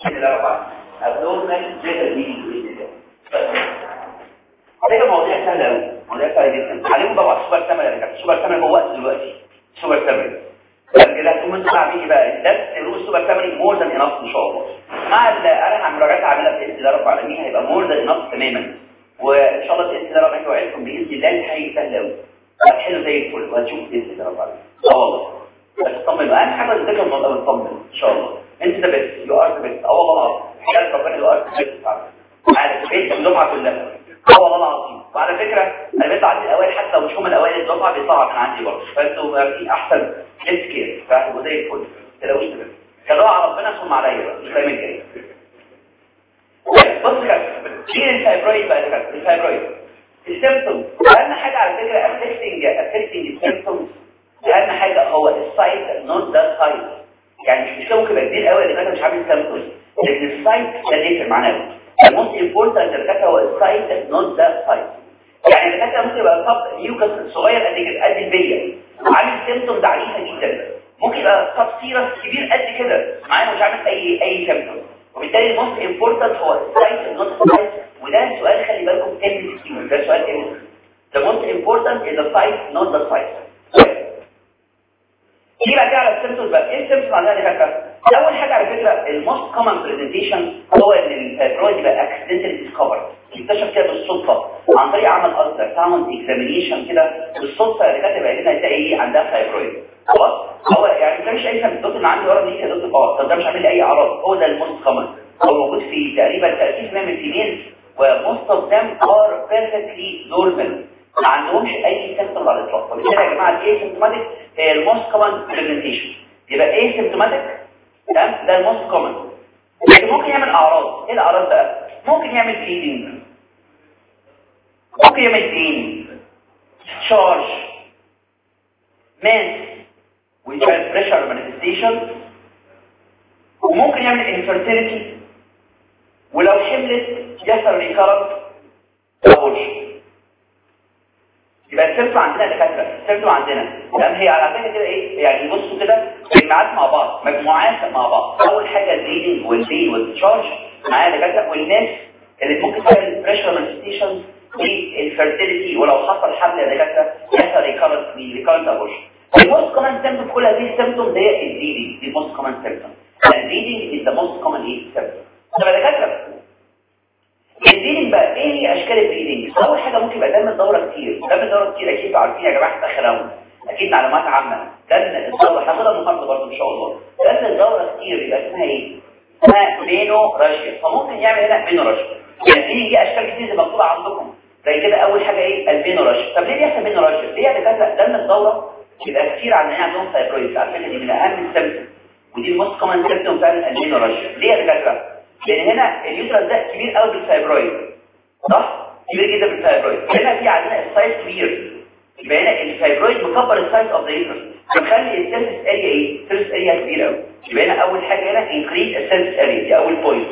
الاربعه ابدومينال جيتال بيدنج ده مواضيع سهله قوي، مواضيع سهله جدا. عليكم بقى السوبر تامر يا جماعه. السوبر تامر هو وقت دلوقتي سوبر تامر كده تقوم انتوا عاملين ايه بقى؟ ده روح سوبر تامر مور ذان انف ان شاء الله. مع انا المراجعات عاملها باذن الله رب العالمين هيبقى مور ذان انف تماما، وان شاء الله باذن الله ربنا يوعدكم باذن الله الحقيقه سهله قوي هتحلوا زي الفل وهتشوفوا باذن الله رب العالمين. والله بس طمن بقى، اهم حاجه تذاكر الموضوع وتطمن ان شاء الله. انت ده بس يو ار ذا بيست. والله العظيم حاجه ربنا يو ار ذا بيست عارف بيت الدفعه كلها. والله العظيم. وعلى فكره انا بيطلع عندي الاوائل حتى لو مش هم الاوائل الدفعه بيطلع من عندي برضه، فانتوا في احسن كير فاهموا زي الفل. ما تلاقوش تمام كده على ربنا ثم عليا بقى مش فاهم الجاي. بص كده دي الفايبرويد بقى كده الفايبرويد السيمبتوم. اهم حاجه على فكره افكتنج السيمبتومز اهم حاجه هو السايت نوت ذا سايت. يعني مش ممكن يبقى كتير قوي اللي انا مش عامل سيمبتومز، لكن السايت ده يفرق معانا. الموست امبورتنت الدكاتره هو السايت نوت ذا سايت. يعني الدكاتره ممكن يبقى صب نيوكاس صغير قد كده قد البليه عامل سيمبتومز عنيفه جدا، ممكن يبقى صب سيرس كبير قد كده معايا مش عامل اي سيمبتوم. وبالتالي الموست امبورتنت هو السايت نوت ذا سايت. وده سؤال خلي بالكم كلمه كتير، ده سؤال كلمه. The most important is the site not the site. دي بقى على السيمبتومز بقى. ايه السيمبتومز عندنا دكاتره؟ اول حاجه على فكره الموست كومن برزنتيشن هو ان الفايبرويد يبقى اكسيدنتال ديسكفر، اكتشف كده بالصدفه عن طريق عمل الترا ساوند اكزامينيشن كده بالصدفه. الدكاتره بقى هنا تلاقي ايه عندها فايبرويد خلاص. هو يعني ده مش اي سبب الدكتور اللي عندي ورا دي يا دكتور طب ده مش عامل لي اي اعراض. هو ده الموست كومن، هو موجود في تقريبا 30% من الفيميل وموست اوف ذم ار بيرفكتلي نورمال ما عندهمش اي سيمبتوم على الاطلاق. وبالتالي يا جماعه الايه سيمبتوماتيك هي الموست كومن برزنتيشن. يبقى ايه سيمبتوماتيك تمام ده الموست كومن. لكن ممكن يعمل اعراض. ايه الاعراض بقى؟ ممكن يعمل بليدنج، ممكن يعمل بين تشارج ماس ويشال بريشر مانيفستيشن، وممكن يعمل انفيرتيليتي، ولو حملت يحصل ريكارنت ابورشن. يبقى السيمبتوم عندنا دكاتره السيمبتوم عندنا تمام هي على فكره كده ايه يعني بصوا كده مجموعات مع بعض مجموعات مع بعض. اول حاجه البليدنج والبين والتشارج معايا دكاتره، والناس اللي ممكن تعمل بريشر مانيفستيشن والفيرتيليتي، ولو حصل حمل يا دكاتره يحصل ريكارنت ابورشن. الموست كومن سيمبتوم في كل هذه السيمبتوم هي البليدنج. دي الموست كومن سيمبتوم. البليدنج از ذا موست كومن ايه سيمبتوم. طب يا دكاتره البليدنج بقى ايه هي اشكال البليدنج؟ اول حاجه ممكن يبقى دم الدوره كتير. دم الدوره كتير اكيد انتوا عارفين يا جماعه في اخر راوند اكيد معلومات عامه. دم الدوره هاخدها النهارده برضه ان شاء الله. دم الدوره كتير يبقى اسمها ايه؟ اسمها مينوراشيا. فممكن يعمل هنا مينوراشيا. يعني دي اشكال كتير زي مكتوبه عندكم زي كده. اول حاجه ايه؟ المينوراشيا. طب ليه بيحصل مينوراشيا؟ ليه يعني كده دم الدوره يبقى كتير عندهم فايبرويد؟ على فكره دي من اهم السيمبتوم ودي الموست كومن سيمبتوم بتاع المينوراشيا. ليه يا دكاتره؟ لان هنا اليوترس ده كبير قوي بالفايبرويد صح؟ كبير جدا بالفايبرويد. هنا في عندنا السايز كبير يبقى هنا الفايبرويد مكبر السايز اوف ذا يوترس فبيخلي السيرفيس اريا ايه؟ السيرفيس اريا كبيره قوي. يبقى هنا اول حاجه هنا انكريز السيرفيس اريا دي اول بوينت.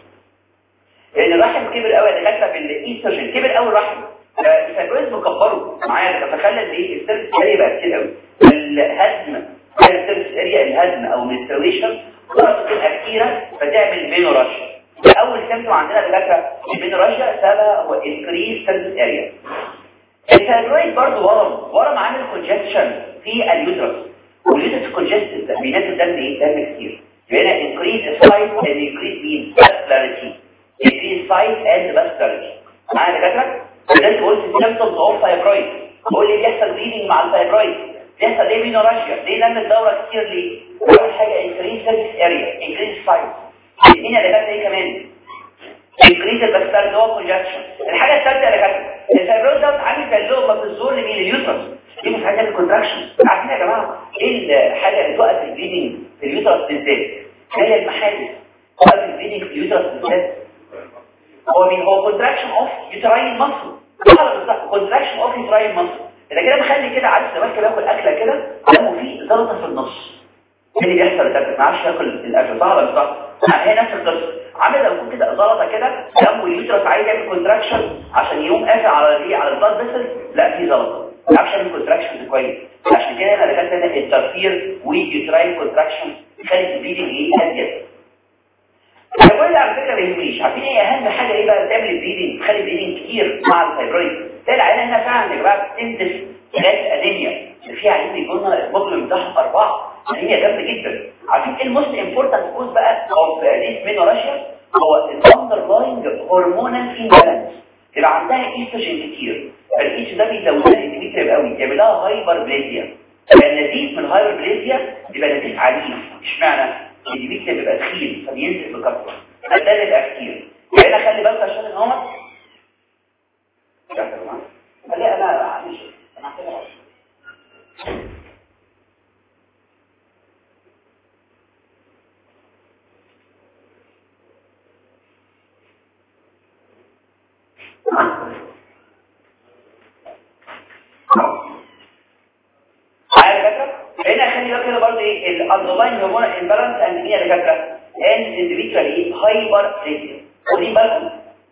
لان الرحم كبر قوي يا دكاتره بالايستروجين كبر قوي الرحم الفايبرويد مكبره معايا فخلى الايه السيرفيس اريا بقى كتير قوي. الهدم السيرفيس اريا الهدم او المنسترويشن فرصه تبقى كتيره فتعمل مينوراشيا. اول سيمبتوم عندنا دكاتره المينوراشيا سببها هو انكريز سيرفيس اريا. الفايبرويد برضه ورم عامل كونجكشن في اليوترس واليوترس كونجستد بينزل دم ايه؟ دم كتير. يبقى هنا انكريز سايز اند انكريز مين؟ فاسكولاريتي. انكريز سايز اند فاسكولاريتي معايا دكاتره؟ ده قلت السيمبتومز اوف فايبرويد. بقول لي بيحصل بليدنج مع الفايبرويد بيحصل ليه مينوراشيا؟ ليه دم الدوره كتير ليه؟ اول حاجه انكريز سيرفيس اريا انكريز سايز. الاثنين اللي فاتت ايه كمان؟ انكريز الباستار اللي هو كونجكشن. الحاجه الثالثه اللي كانت الفايبرويد ده عامل زي اللقمه في الزور لمين؟ اليوترس. دي مش عايزه الكونتراكشن. عارفين يا جماعه ايه الحاجه اللي توقف البليدنج في اليوترس بالذات؟ هي المحالف. توقف البليدنج في اليوترس بالذات هو مين؟ هو كونتراكشن اوف يوتراين ماسل. كونتراكشن اوف يوتراين ماسل. اذا كده بخلي كده عارف زمان كده باكل اكله كده دمه فيه زلطه في النص. ايه اللي بيحصل ده؟ ما عادش ياكل الاكل صح ولا صح؟ هي نفس القصه. عامل لو يكون كده زلطه كده دم اليوترس عايز يعمل كونتراكشن عشان يقوم قافل على ايه؟ على البلاد فيسل. لا في زلطه ما عارفش يعمل كونتراكشن كويس. عشان كده انا دخلت هنا الترفير ويوتراين كونتراكشن خلت البليدنج ايه؟ ازيد. الفايبرويد على فكره ما يهمنيش. عارفين ايه اهم حاجه ايه بقى بتعمل البليدنج، تخلي البليدنج كتير مع الفايبرويد؟ تلاقي العيله هنا فعلا يا جماعه بتنزف حاجات انيميا اللي فيها عين بيكون المجرم بتاعها 4 انيميا جامده جدا. عارفين ايه الموست امبورتنت كوز بقى اوف ذيس مينوراشيا؟ هو الاندرلاينج هرمونال امبالانس. يبقى عندها ايستروجين كتير، فالايش ده بيزود الاندوميتريوم قوي، يعمل لها هايبربليزيا. النزيف من الهايبربليزيا يبقى نزيف عنيف. اشمعنى؟ الاندوميتريوم بيبقى تخين فبينزل بكثره، ده بيبقى كتير. يعني خلي بالك عشان ان هو خلي انا معلش انا هعملها. هنا خلي بالك هنا برضه ايه الاندرلاين هرمونال امبالانس اند هي دكاتره ان انديفيدوال ايه هايبر ريزيا. ودي بالكم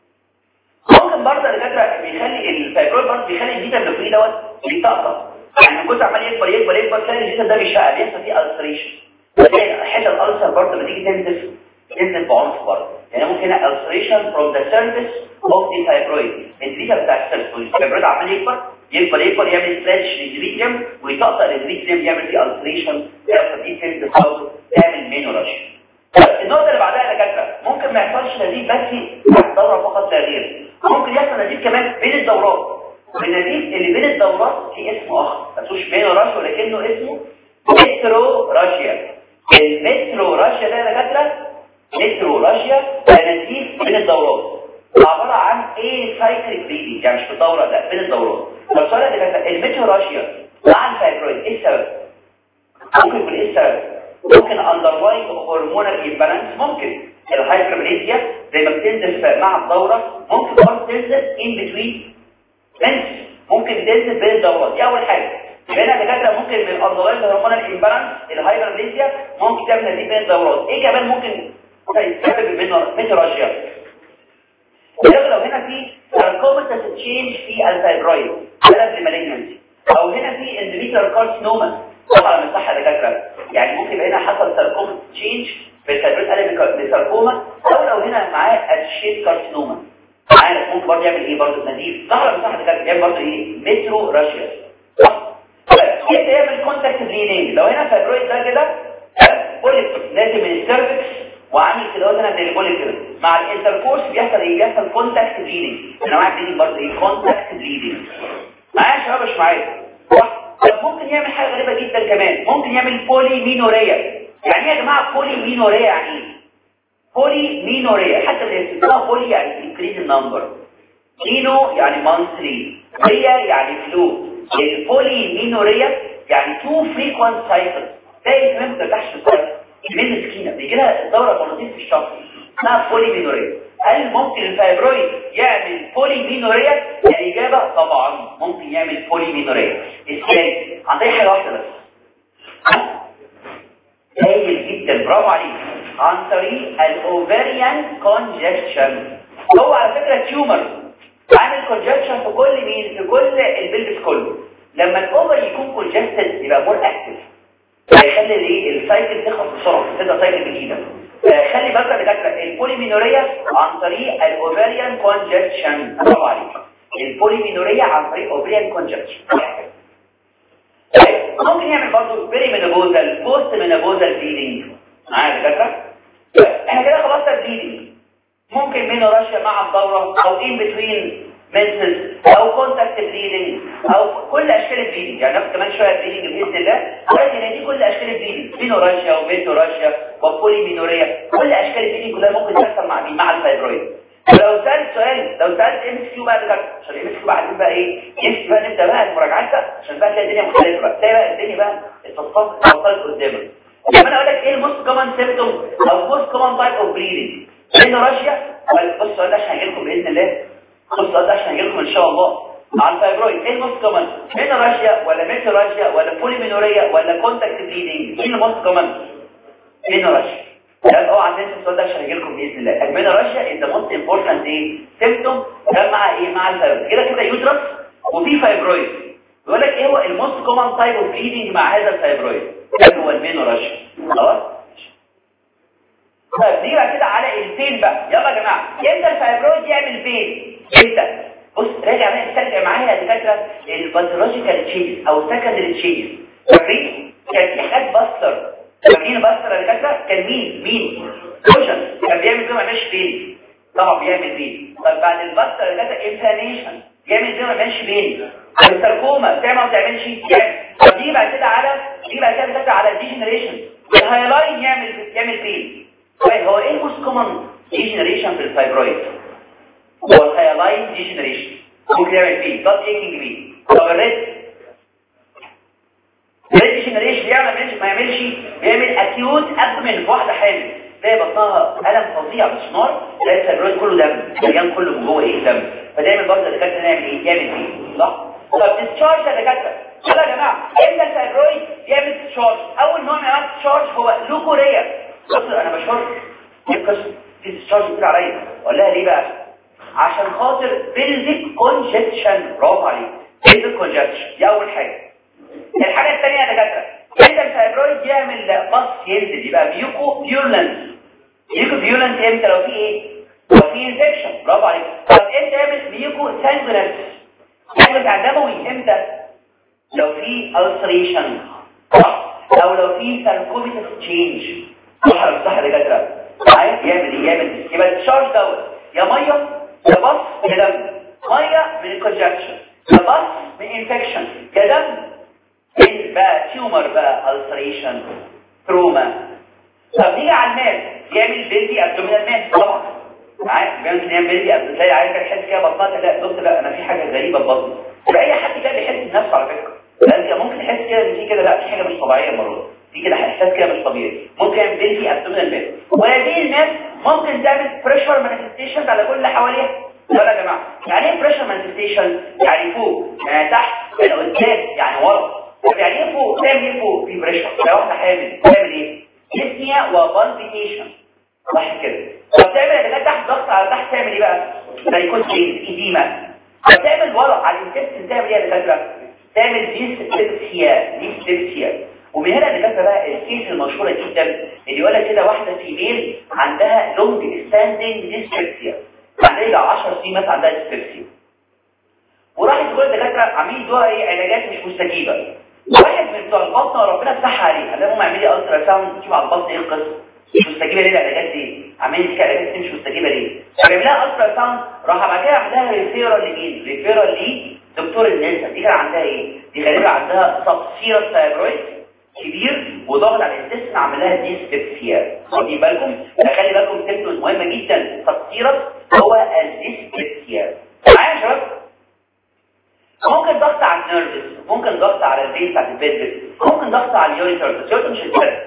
ممكن برضه دكاتره بيخلي الفايبرويد برضه بيخلي الجيتا اللي دوت بيطقطق. يعني كنت عمال يكبر يكبر يكبر تلاقي الجيتا ده بيشقق بيحصل فيه الستريشن. تلاقي حته الالسر برضه لما تيجي تنزل بعنف برضه. يعني ممكن الستريشن فروم ذا سيرفيس اوف ذا فايبرويد. الجيتا بتاع الفايبرويد عمال يكبر يعمل ستريتش للجريتيوم ويطقطق الجريتيوم يعمل فيه الستريشن يحصل فيه سيلز فاوز تعمل مينوراشيا. النقطه اللي بعدها يا دكاتره ممكن ما يحصلش نزيف بس في الدوره فقط لا غير، ممكن يحصل نزيف كمان بين الدورات. والنزيف اللي بين الدورات في اسم اخر ما اسموش مينوراشيا ولكنه اسمه متروراشيا. المتروراشيا ده يا دكاتره متروراشيا ده نزيف بين الدورات عباره عن ايه سايكل بليدنج، يعني مش في الدوره ده بين الدورات. طب سؤال يا دكاتره الميتروراشيا مع الفايبرويد ايه السبب؟ ممكن يكون ايه السبب؟ ممكن اندرلاين هرمونال امبالانس، ممكن الهايبربليزيا زي ما بتنزل مع الدوره ممكن برضه تنزل ان بتوين منس، ممكن تنزل بين الدورات. دي اول حاجه. هنا يا دكاتره ممكن من الاندرلاين هرمونال امبالانس الهايبربليزيا ممكن تعمل نزيف بين الدورات. ايه كمان ممكن يسبب الميتروراشيا؟ لو هنا في ساركوماتس تشينج في الفايبرويد سبب لمالجنسي، او هنا في اندوميتريال كارسينوما طبعا من صح يا دكاتره، يعني ممكن يبقى هنا حصل ساركوماتس تشينج في الفايبرويد قلب لساركوما، او لو هنا معاه اشيت كارسينوما معانا ممكن برضه يعمل ايه برضه نزيف. صح ولا مش صح يا دكاتره؟ يعمل برضه ايه ميتروراشيا. كيف يعمل كونتاكت بليدنج؟ لو هنا فايبرويد ده كده بوليب نازل من السيرفكس وعامل كده هنا زي البوليب كده مع الانتركورس بيحصل ايه؟ بيحصل كونتاكت بليدنج. انا معاك بليدنج برضه ايه كونتاكت بليدنج. معايا يا شباب مش معايا؟ طب ممكن يعمل حاجه غريبه جدا كمان، ممكن يعمل بولي مينوريا. يعني ايه يا جماعه بولي مينوريا؟ يعني ايه بولي مينوريا؟ حتى اللي اسمها بولي يعني انكريز النمبر، مينو يعني مانثلي، ريا يعني فلو. البولي مينوريا يعني تو فريكوانت سايكل. تلاقي كمان ما بترتاحش في السايكل من مسكينه بيجي لها الدوره مرتين في الشهر اسمها بولي مينوريا. هل ممكن الفايبرويد يعمل بولي مينوريا؟ الاجابه طبعا ممكن يعمل بولي مينوريا. ازاي؟ عن طريق حاجه واحده بس، هايل جدا برافو عليك، عن طريق الاوفريان كونجكشن. هو على فكره تيومر عامل كونجكشن في كل مين؟ في كل البلبس كله. لما الاوفر يكون كونجستد يبقى مور اكتف، هيخلي الايه السايكل تخلص بسرعه تبدا سايكل جديده. خلي بالك يا دكاتره البوليمينوريا عن طريق الاوفريان كونجكشن. برافو عليك، البوليمينوريا عن طريق اوفريان كونجكشن. ممكن يعمل برضه بيريمينوبوزال بوست مينوبوزال بليدنج. معايا يا دكاتره؟ احنا كده خلصنا البليدنج. ممكن مينوراشيا مع الدوره او ان بتوين منسز او كونتاكت بليدنج او كل اشكال البليدنج. يعني ناخد كمان شويه بليدنج باذن الله، ولكن دي كل اشكال البليدنج، مينوراشيا وميتوراشيا وبوليمينوريا، كل اشكال البليدنج كلها ممكن تحصل مع مين؟ مع الفايبرويد. لو سالت سؤال، لو سالت ام اس كيو بقى كده عشان ام اس كيو بعدين بقى ايه يمشي بقى نبدا بقى المراجعات بقى عشان بقى تلاقي الدنيا مختلفه بقى، تلاقي بقى الدنيا بقى اتفصلت قدامك. لما انا اقول لك ايه الموست كومن سيمبتوم او موست كومن تايب اوف بليدنج؟ مينوراشيا. بص السؤال ده عشان هجي لكم باذن الله، بص السؤال ده عشان هجي لكم ان شاء الله مع الفايبرويد. ايه الموست كومن؟ مينوراشيا ولا ميتوراشيا ولا بوليمينوريا ولا كونتاكت بليدنج؟ ايه الموست كومن؟ مينوراشيا. ده عندنا السؤال ده عشان هجي لكم باذن الله. المينوراشيا از ذا موست امبورتنت ايه سيمبتوم ده مع ايه؟ مع الفايبرويد. كده يوترس وفي فايبرويد. بيقول لك ايه هو الموست كومن تايب اوف بليدنج مع هذا الفايبرويد؟ ده هو المينوراشيا. خلاص طيب نيجي بقى كده على البين بقى. يلا يا جماعه، امتى الفايبرويد يعمل بين؟ امتى؟ بص راجع معايا يا دكاتره الباثولوجيكال تشينج او سكندري تشينج. فاكرين كان في حاجات باستر، فاكرين باستر يا دكاتره كان مين كوشن كان بيعمل كده ما يعملش بين، طبعا بيعمل بين. طب بعد الباستر يا دكاتره انفلاميشن بيعمل كده ما يعملش بين. الساركوما بتعمل ما بتعملش يعني. طب دي بعد كده على الديجنريشن الهايلاين يعمل بين. طيب هو ايه الموست كومن ديجنريشن في الفايبرويد؟ هو الهايلاين ديجنريشن ممكن يعمل بين ضغط ايكينج بين. طب الريد ديجنريشن ما يعملش بيعمل اكيوت ابدومين في واحده حامل تلاقي بطنها الم فظيع بالسنار، تلاقي الفايبرويد كله دم مليان كله من جوه دم. فدايما برضه الدكاتره نعمل ايه؟ يعمل بين صح؟ طب ديسشارج يا دكاتره يلا يا جماعه امتى الفايبرويد يعمل ديسشارج؟ اول نوع من انواع الديسشارج هو لوكوريا. بص انا بشرح ايه القصه دي ديسشارج كتير عليا، اقول لها ليه بقى؟ عشان خاطر بيلفيك كونجكشن. برافو عليك، بيلفيك كونجكشن دي اول حاجه. الحاجه الثانيه يا دكاتره امتى الفايبرويد يعمل بص ينزل يبقى بيوكو فيولنس. بيوكو فيولنس امتى؟ لو في ايه؟ لو في انفكشن. برافو عليك. طب امتى يعمل بيوكو سانجولنس؟ يعمل دموي امتى؟ لو في ألسريشن صح؟ او لو في ساركوميتس تشينج صح يا دكاتره؟ عايز يعمل ايه؟ يبقى الشارج دوت يا ميه يا بص يا دم. ميه من الكونجكشن، يا بص من انفكشن، يا دم من بقى تيومر بقى ألسريشن تروما. طب نيجي على الماس يعمل بيلدي ابدومينال ماس طبعا عارف ممكن يعمل بيلدي ابدومينال. تلاقي عايز تحس كده بطنك لا بص لا انا في حاجه غريبه في بطني. يبقى اي حد كده بيحس بنفسه على فكره، لان ممكن تحس كده ان في كده لا في حاجه مش طبيعيه المره في كده احساس كده مش طبيعي. ممكن يعمل بيلدي ابدومينال ماس، وهذه الماس ممكن تعمل بريشر مانيفستيشن على كل اللي حواليها. يلا يا جماعه يعني ايه بريشر مانيفستيشن؟ يعني فوق يعني تحت يعني قدام يعني ورا. طب يعني ايه فوق؟ تعمل ايه فوق؟ في بريشر. لو واحده حامل تعمل ايه؟ ديسنيا وبالبيتيشن صح كده. طب تعمل اللي تحت ضغط على تحت تعمل ايه بقى؟ سايكوز ايديما. طب تعمل ورا على الانتستين تعمل ايه يا دكاتره؟ تعمل ديسبيبسيا. ومن هنا الدكاتره بقى الكيس المشهوره جدا اللي يقول لك كده واحده فيميل عندها لونج ستاندنج ديسبيبسيا، عندها 10 سنين مثلا عندها ديسبيبسيا، وراحت تقول الدكاتره عاملين يدوها ايه علاجات مش مستجيبه. واحد من بتوع البطن وربنا فتحها عليه قال لهم اعملي الترا ساوند تشوف على البطن ايه القصه مش مستجيبه ليه العلاجات دي؟ عاملين كده علاجات مش مستجيبه ليه؟ فعملها الترا ساوند راح بعد كده عملها ريفيرال لمين؟ ريفيرال لي دكتور النساء. دي كان عندها ايه؟ دي غالبا عندها سبسيرس فايبرويد كبير وضغط على الانتستين عمل لها ديسبيبسيا. خدي بالكم خلي بالكم تكتب مهمه جدا سبسيرس هو الديسبيبسيا. معايا يا شباب؟ ممكن ضغط على النيرفز، ممكن ضغط على البيت بتاعت البيت، ممكن ضغط على اليوريتر. اليوريتر مش هيتفرق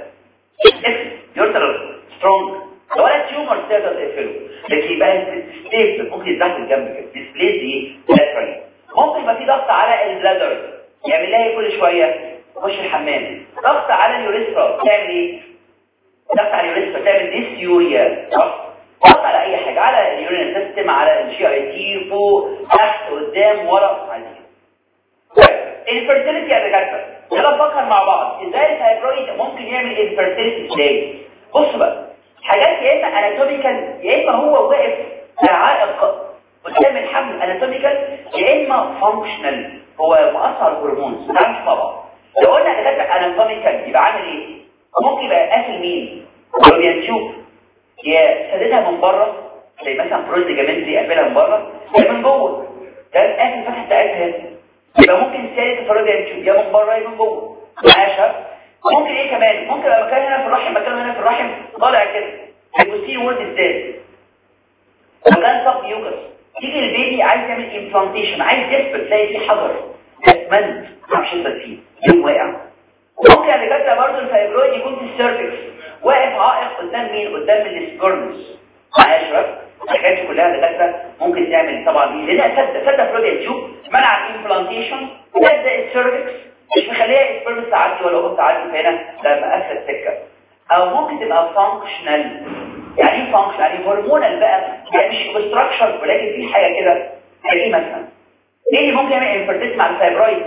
يوريتر سترونج ولا تيومر تقدر تقفله، لكن يبقى ستيبل ممكن يتزحف الجنب كده ديسبليز دي لاترالي. ممكن يبقى في ضغط على البلادر يعمل لها كل شويه تخش الحمام. ضغط على اليوريثرا تعمل ايه؟ ضغط على اليوريثرا تعمل ديسيوريا صح؟ ضغط على اي حاجه على اليورين سيستم على الجي اي تي فوق تحت قدام ورا عادي. الانفيرتيليتي يا دكاتره يلا نفكر مع بعض ازاي الفايبرويد ممكن يعمل انفيرتيليتي ازاي. بص بقى حاجات يا اما اناتوميكال يا اما هو واقف عائق قدام الحمل اناتوميكال يا اما فانكشنال هو مؤثر هرمون. تعالوا مع بعض. لو قلنا يا دكاتره اناتوميكال يبقى عامل ايه؟ ممكن يبقى قافل مين؟ لو بنشوف يا سددها من بره زي مثلا بروز ليجامنتري قافلها من بره يا من جوه كان قافل الفتحه بتاعتها يبقى ممكن سالك الفرادة نشوف يا من بره يا من جوه. معايا شباب؟ ممكن ايه كمان؟ ممكن يبقى مكان هنا في الرحم مكان هنا في الرحم طالع كده البوستيريور وورد ازاي مكان صف يوكس. تيجي البيبي عايز يعمل امبلانتيشن عايز يثبت تلاقي فيه حجر اسمنت مش يثبت فيه يوم واقع. ممكن اللي جات برضه الفايبرويد يكون في السيرفكس واقف عائق قدام مين؟ قدام السبيرمز. معايا يا شباب؟ الحاجات دي كلها دكاتره ممكن تعمل طبعا لانها سد فلويد تيوب منع الامبلانتيشن سد السيرفكس مش مخليها السبيرمز تعدي ولا هو تعدي فهنا لما قفل السكه. او ممكن تبقى فانكشنال. يعني ايه فانكشن؟ يعني هرمونال بقى يعني مش اوبستراكشن ولكن في حاجه كده زي ايه مثلا؟ ايه اللي ممكن يعمل انفيرتيليتي مع الفايبرويد؟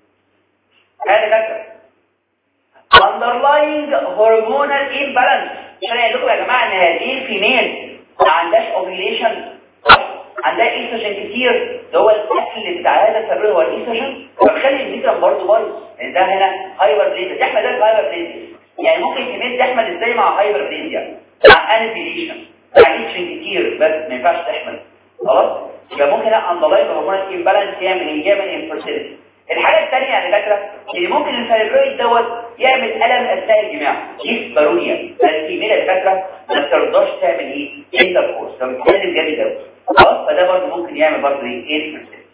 هذا دكاتره underlying hormonal imbalance عشان اقول لكم يا جماعه ان هذه الفيميل ما عندهاش اوفيليشن، عندها ايستروجين كتير اللي هو الاكل بتاع هذا الفابريل هو الايستروجين، فبخلي الميكرم برضه بايظ. يعني ده هنا هايبر بليزيا، تحمل ده هايبر بليزيا، يعني ممكن الفيميل تحمل ازاي مع هايبر بليزيا مع انفيليشن مع ايستروجين كتير بس ما ينفعش تحمل خلاص. يبقى ممكن اندلاين هرمونال امبالانس يعمل انفيرتيليتي. الحاجه الثانيه يا دكاتره اللي ممكن الفايبرويد يعمل الم اثناء الجماع، دي بارونيا، الفيميل يا دكاتره ما بترضاش تعمل ايه انتركورس، فبتتكلم جامد قوي خلاص، فده برضه ممكن يعمل برضه ايه انفيرتيليتي.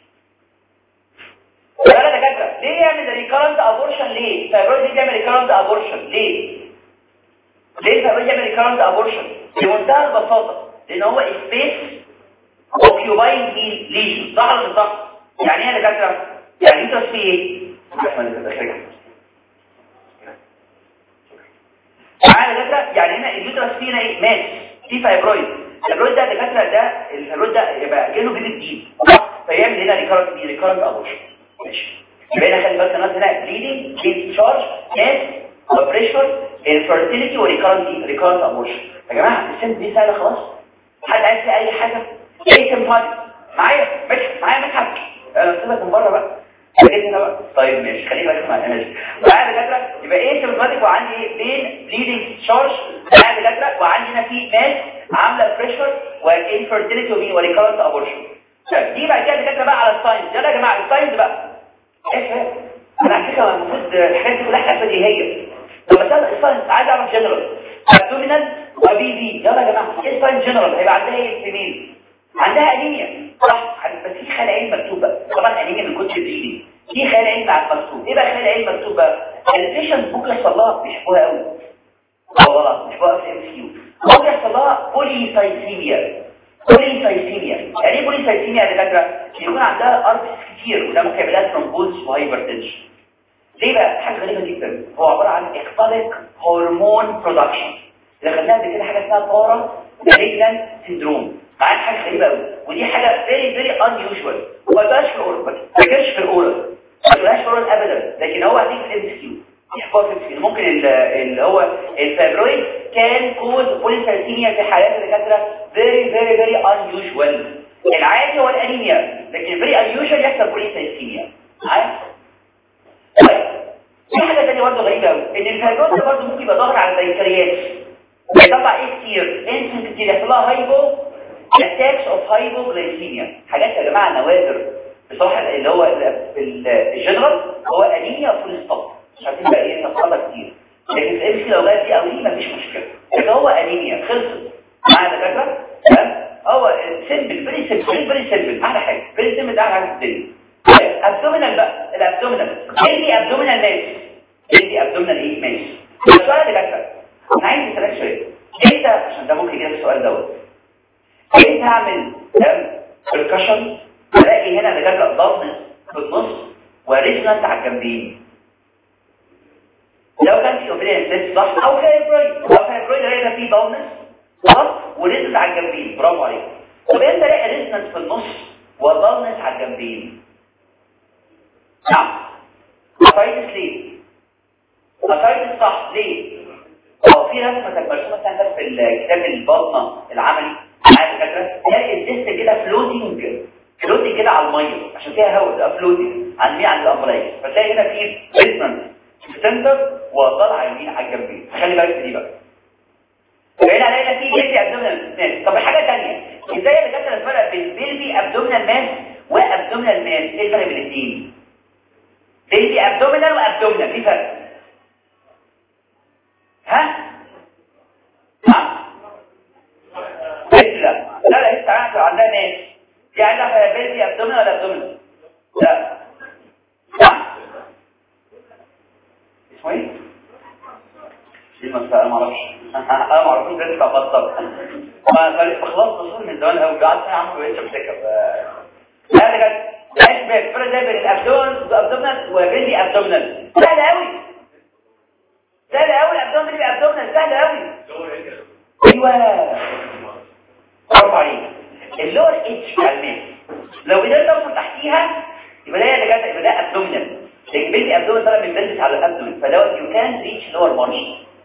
يا دكاتره ليه يعمل ريكارنت ابورشن؟ ليه الفايبرويد يعمل ريكارنت ابورشن؟ ليه الفايبرويد يعمل ريكارنت ابورشن؟ بمنتهى البساطه لان هو سبيس اوكيوباينج ليجن، صح ولا مش صح؟ يعني ايه يا دكاتره؟ يعني يوترس فيه ايه؟ معايا يا دكاتره؟ يعني هنا اليوترس فيه ايه؟ ماس، فيه فايبرويد. الفايبرويد ده يا دكاتره ده الفايبرويد ده يبقى كانه بيبي جديد فيعمل هنا ريكارنت ابورشن. ماشي، يبقى هنا خلي بالك هنا بليدنج، ديسشارج، ماس، بريشر، انفيرتيليتي، وريكارنت ابورشن. يا جماعه السن دي سهله خلاص. حد عايز اي حاجه؟ ايه سمباتيك معايا مدحت انا سيبك من بره بقى هنا بقى. طيب ماشي، خليك بقى مع الناس معايا دكاتره. يبقى ايه سمباتيك وعندي ايه بين بليدنج شارج معايا دكاتره، وعندي هنا في ماس عامله بريشر وانفيرتيليتي وريكارنت ابورشن. دي بقى كده دكاتره بقى على الساينس. يلا يا جماعه الساينس بقى ايه؟ انا على فكره المفروض الحاجات دي كلها حاجات بديهيه. طب بس الساينس عايز اعرف جنرال ابدومينال وبي في. يلا يا جماعه ايه الساينس جنرال؟ هيبقى عندها ايه الفيميل؟ عندها انيميا صح، بس في خيال علمي مكتوب بقى. طبعا انيميا من كتر الدين في خيال علمي على المكتوب. ايه بقى خيال علمي مكتوب بقى؟ البيشنت ممكن يحصل لها بيحبوها قوي والله بيحبوها في ام كيو، ممكن يحصل لها بوليسايثيميا. يعني ايه بوليسايثيميا يا دكاتره؟ يكون عندها ارتس كتير وده ممكن يعمل لها ثرومبوز وهايبرتنشن. ليه بقى؟ حاجه غريبه جدا، هو عباره عن اختلق هرمون برودكشن اللي خدناها قبل كده، حاجه اسمها بارا مالجنان سيندروم. معاك حاجه غريبه قوي، ودي حاجه فيري انيوجوال وما بقاش في الاورال، ما تفكرش في الاورال، ما تقولهاش في الاورال ابدا، لكن هو هتيجي في الام كيو يحفظ في ممكن اللي هو الفايبرويد كان كوز بوليسايثيميا في حالات الدكاتره فيري انيوجوال. العادي هو الانيميا، لكن فيري انيوجوال يحصل بوليسايثيميا. عارف؟ طيب في حاجه ثانيه برضه غريبه قوي، ان الفايبرويد ده برضه ممكن يبقى ضاغط على البنكرياس، بيطلع ايه كتير؟ انسولين كتير، يحصل لها هايبو attacks of hypoglycemia. حاجات يا جماعه نوادر بصراحه. اللي هو الجنرال هو انيميا فول ستوب، مش عارفين بقى ايه نفصلها كتير، لكن في الام سي لو جت دي او دي مفيش مشكله، لكن هو انيميا خلصت معايا دكاتره. تمام، هو سيمبل فيري سيمبل احلى حاجه، فيري سيمبل ده احلى حاجه في الدنيا. ابدومينال بقى، الابدومينال ايه؟ ابدومينال ماس، ايه ابدومينال ايه ماس. السؤال يا دكاتره انا عايز اسالك سؤال، انت عشان ده ممكن يجي السؤال دوت، انت هعمل بركشن الاقي هنا دكاتره ضغط في النص وريزنانت على الجنبين. لو كان في اوبريشن صح او فايبرويد هيبقى فيه ضغط خلاص وريزنانت على الجنبين. برافو عليك. طب انت الاقي ريزنانت في النص وضغط على الجنبين. نعم اسايتس ليه؟ اسايتس صح ليه؟ في رسمه مرسومه مثلا في الكتاب البطنه العملي معايا دكاتره، تلاقي الديست كده فلوتنج كده على الميه عشان فيها هواء، ده فلوتنج عن مين؟ عن الامبلايز. فتلاقي هنا في ريزنانس سنتر وطالعه يمين على الجنبين. خلي بالك دي بقى. هنا علينا في بيلفي ابدومينال ماس. طب حاجه ثانيه، ازاي يا دكاتره الفرق بين بيلفي ابدومينال ماس وابدومينال ماس؟ ايه الفرق بين الاثنين؟ بيلفي ابدومينال وابدومينال في فرق؟ ها؟ لا انت عندها ناس دي عندها بيلفي ابدومينال ولا ابدومينال؟ لا اسمه ايه؟ المسألة ما اعرفش انا ما اعرفش لسه بطل ما خلاص وصول من زمان قوي قعدت سنه عمري ما بقتش افتكر. لا ده كان اشبه فرق زي بين الابدومينال وبيلفي ابدومينال. سهل قوي الابدومينال بيبقى ابدومينال سهل قوي. ايوه برافو عليك. اللور اتش بتاع الماس لو قدرت اوصل تحتيها يبقى ده ابدومينال، لكن بيلفي ابدومينال طالع من البلفس على الابدومين، فدوت يو كان ريتش لور مارجن.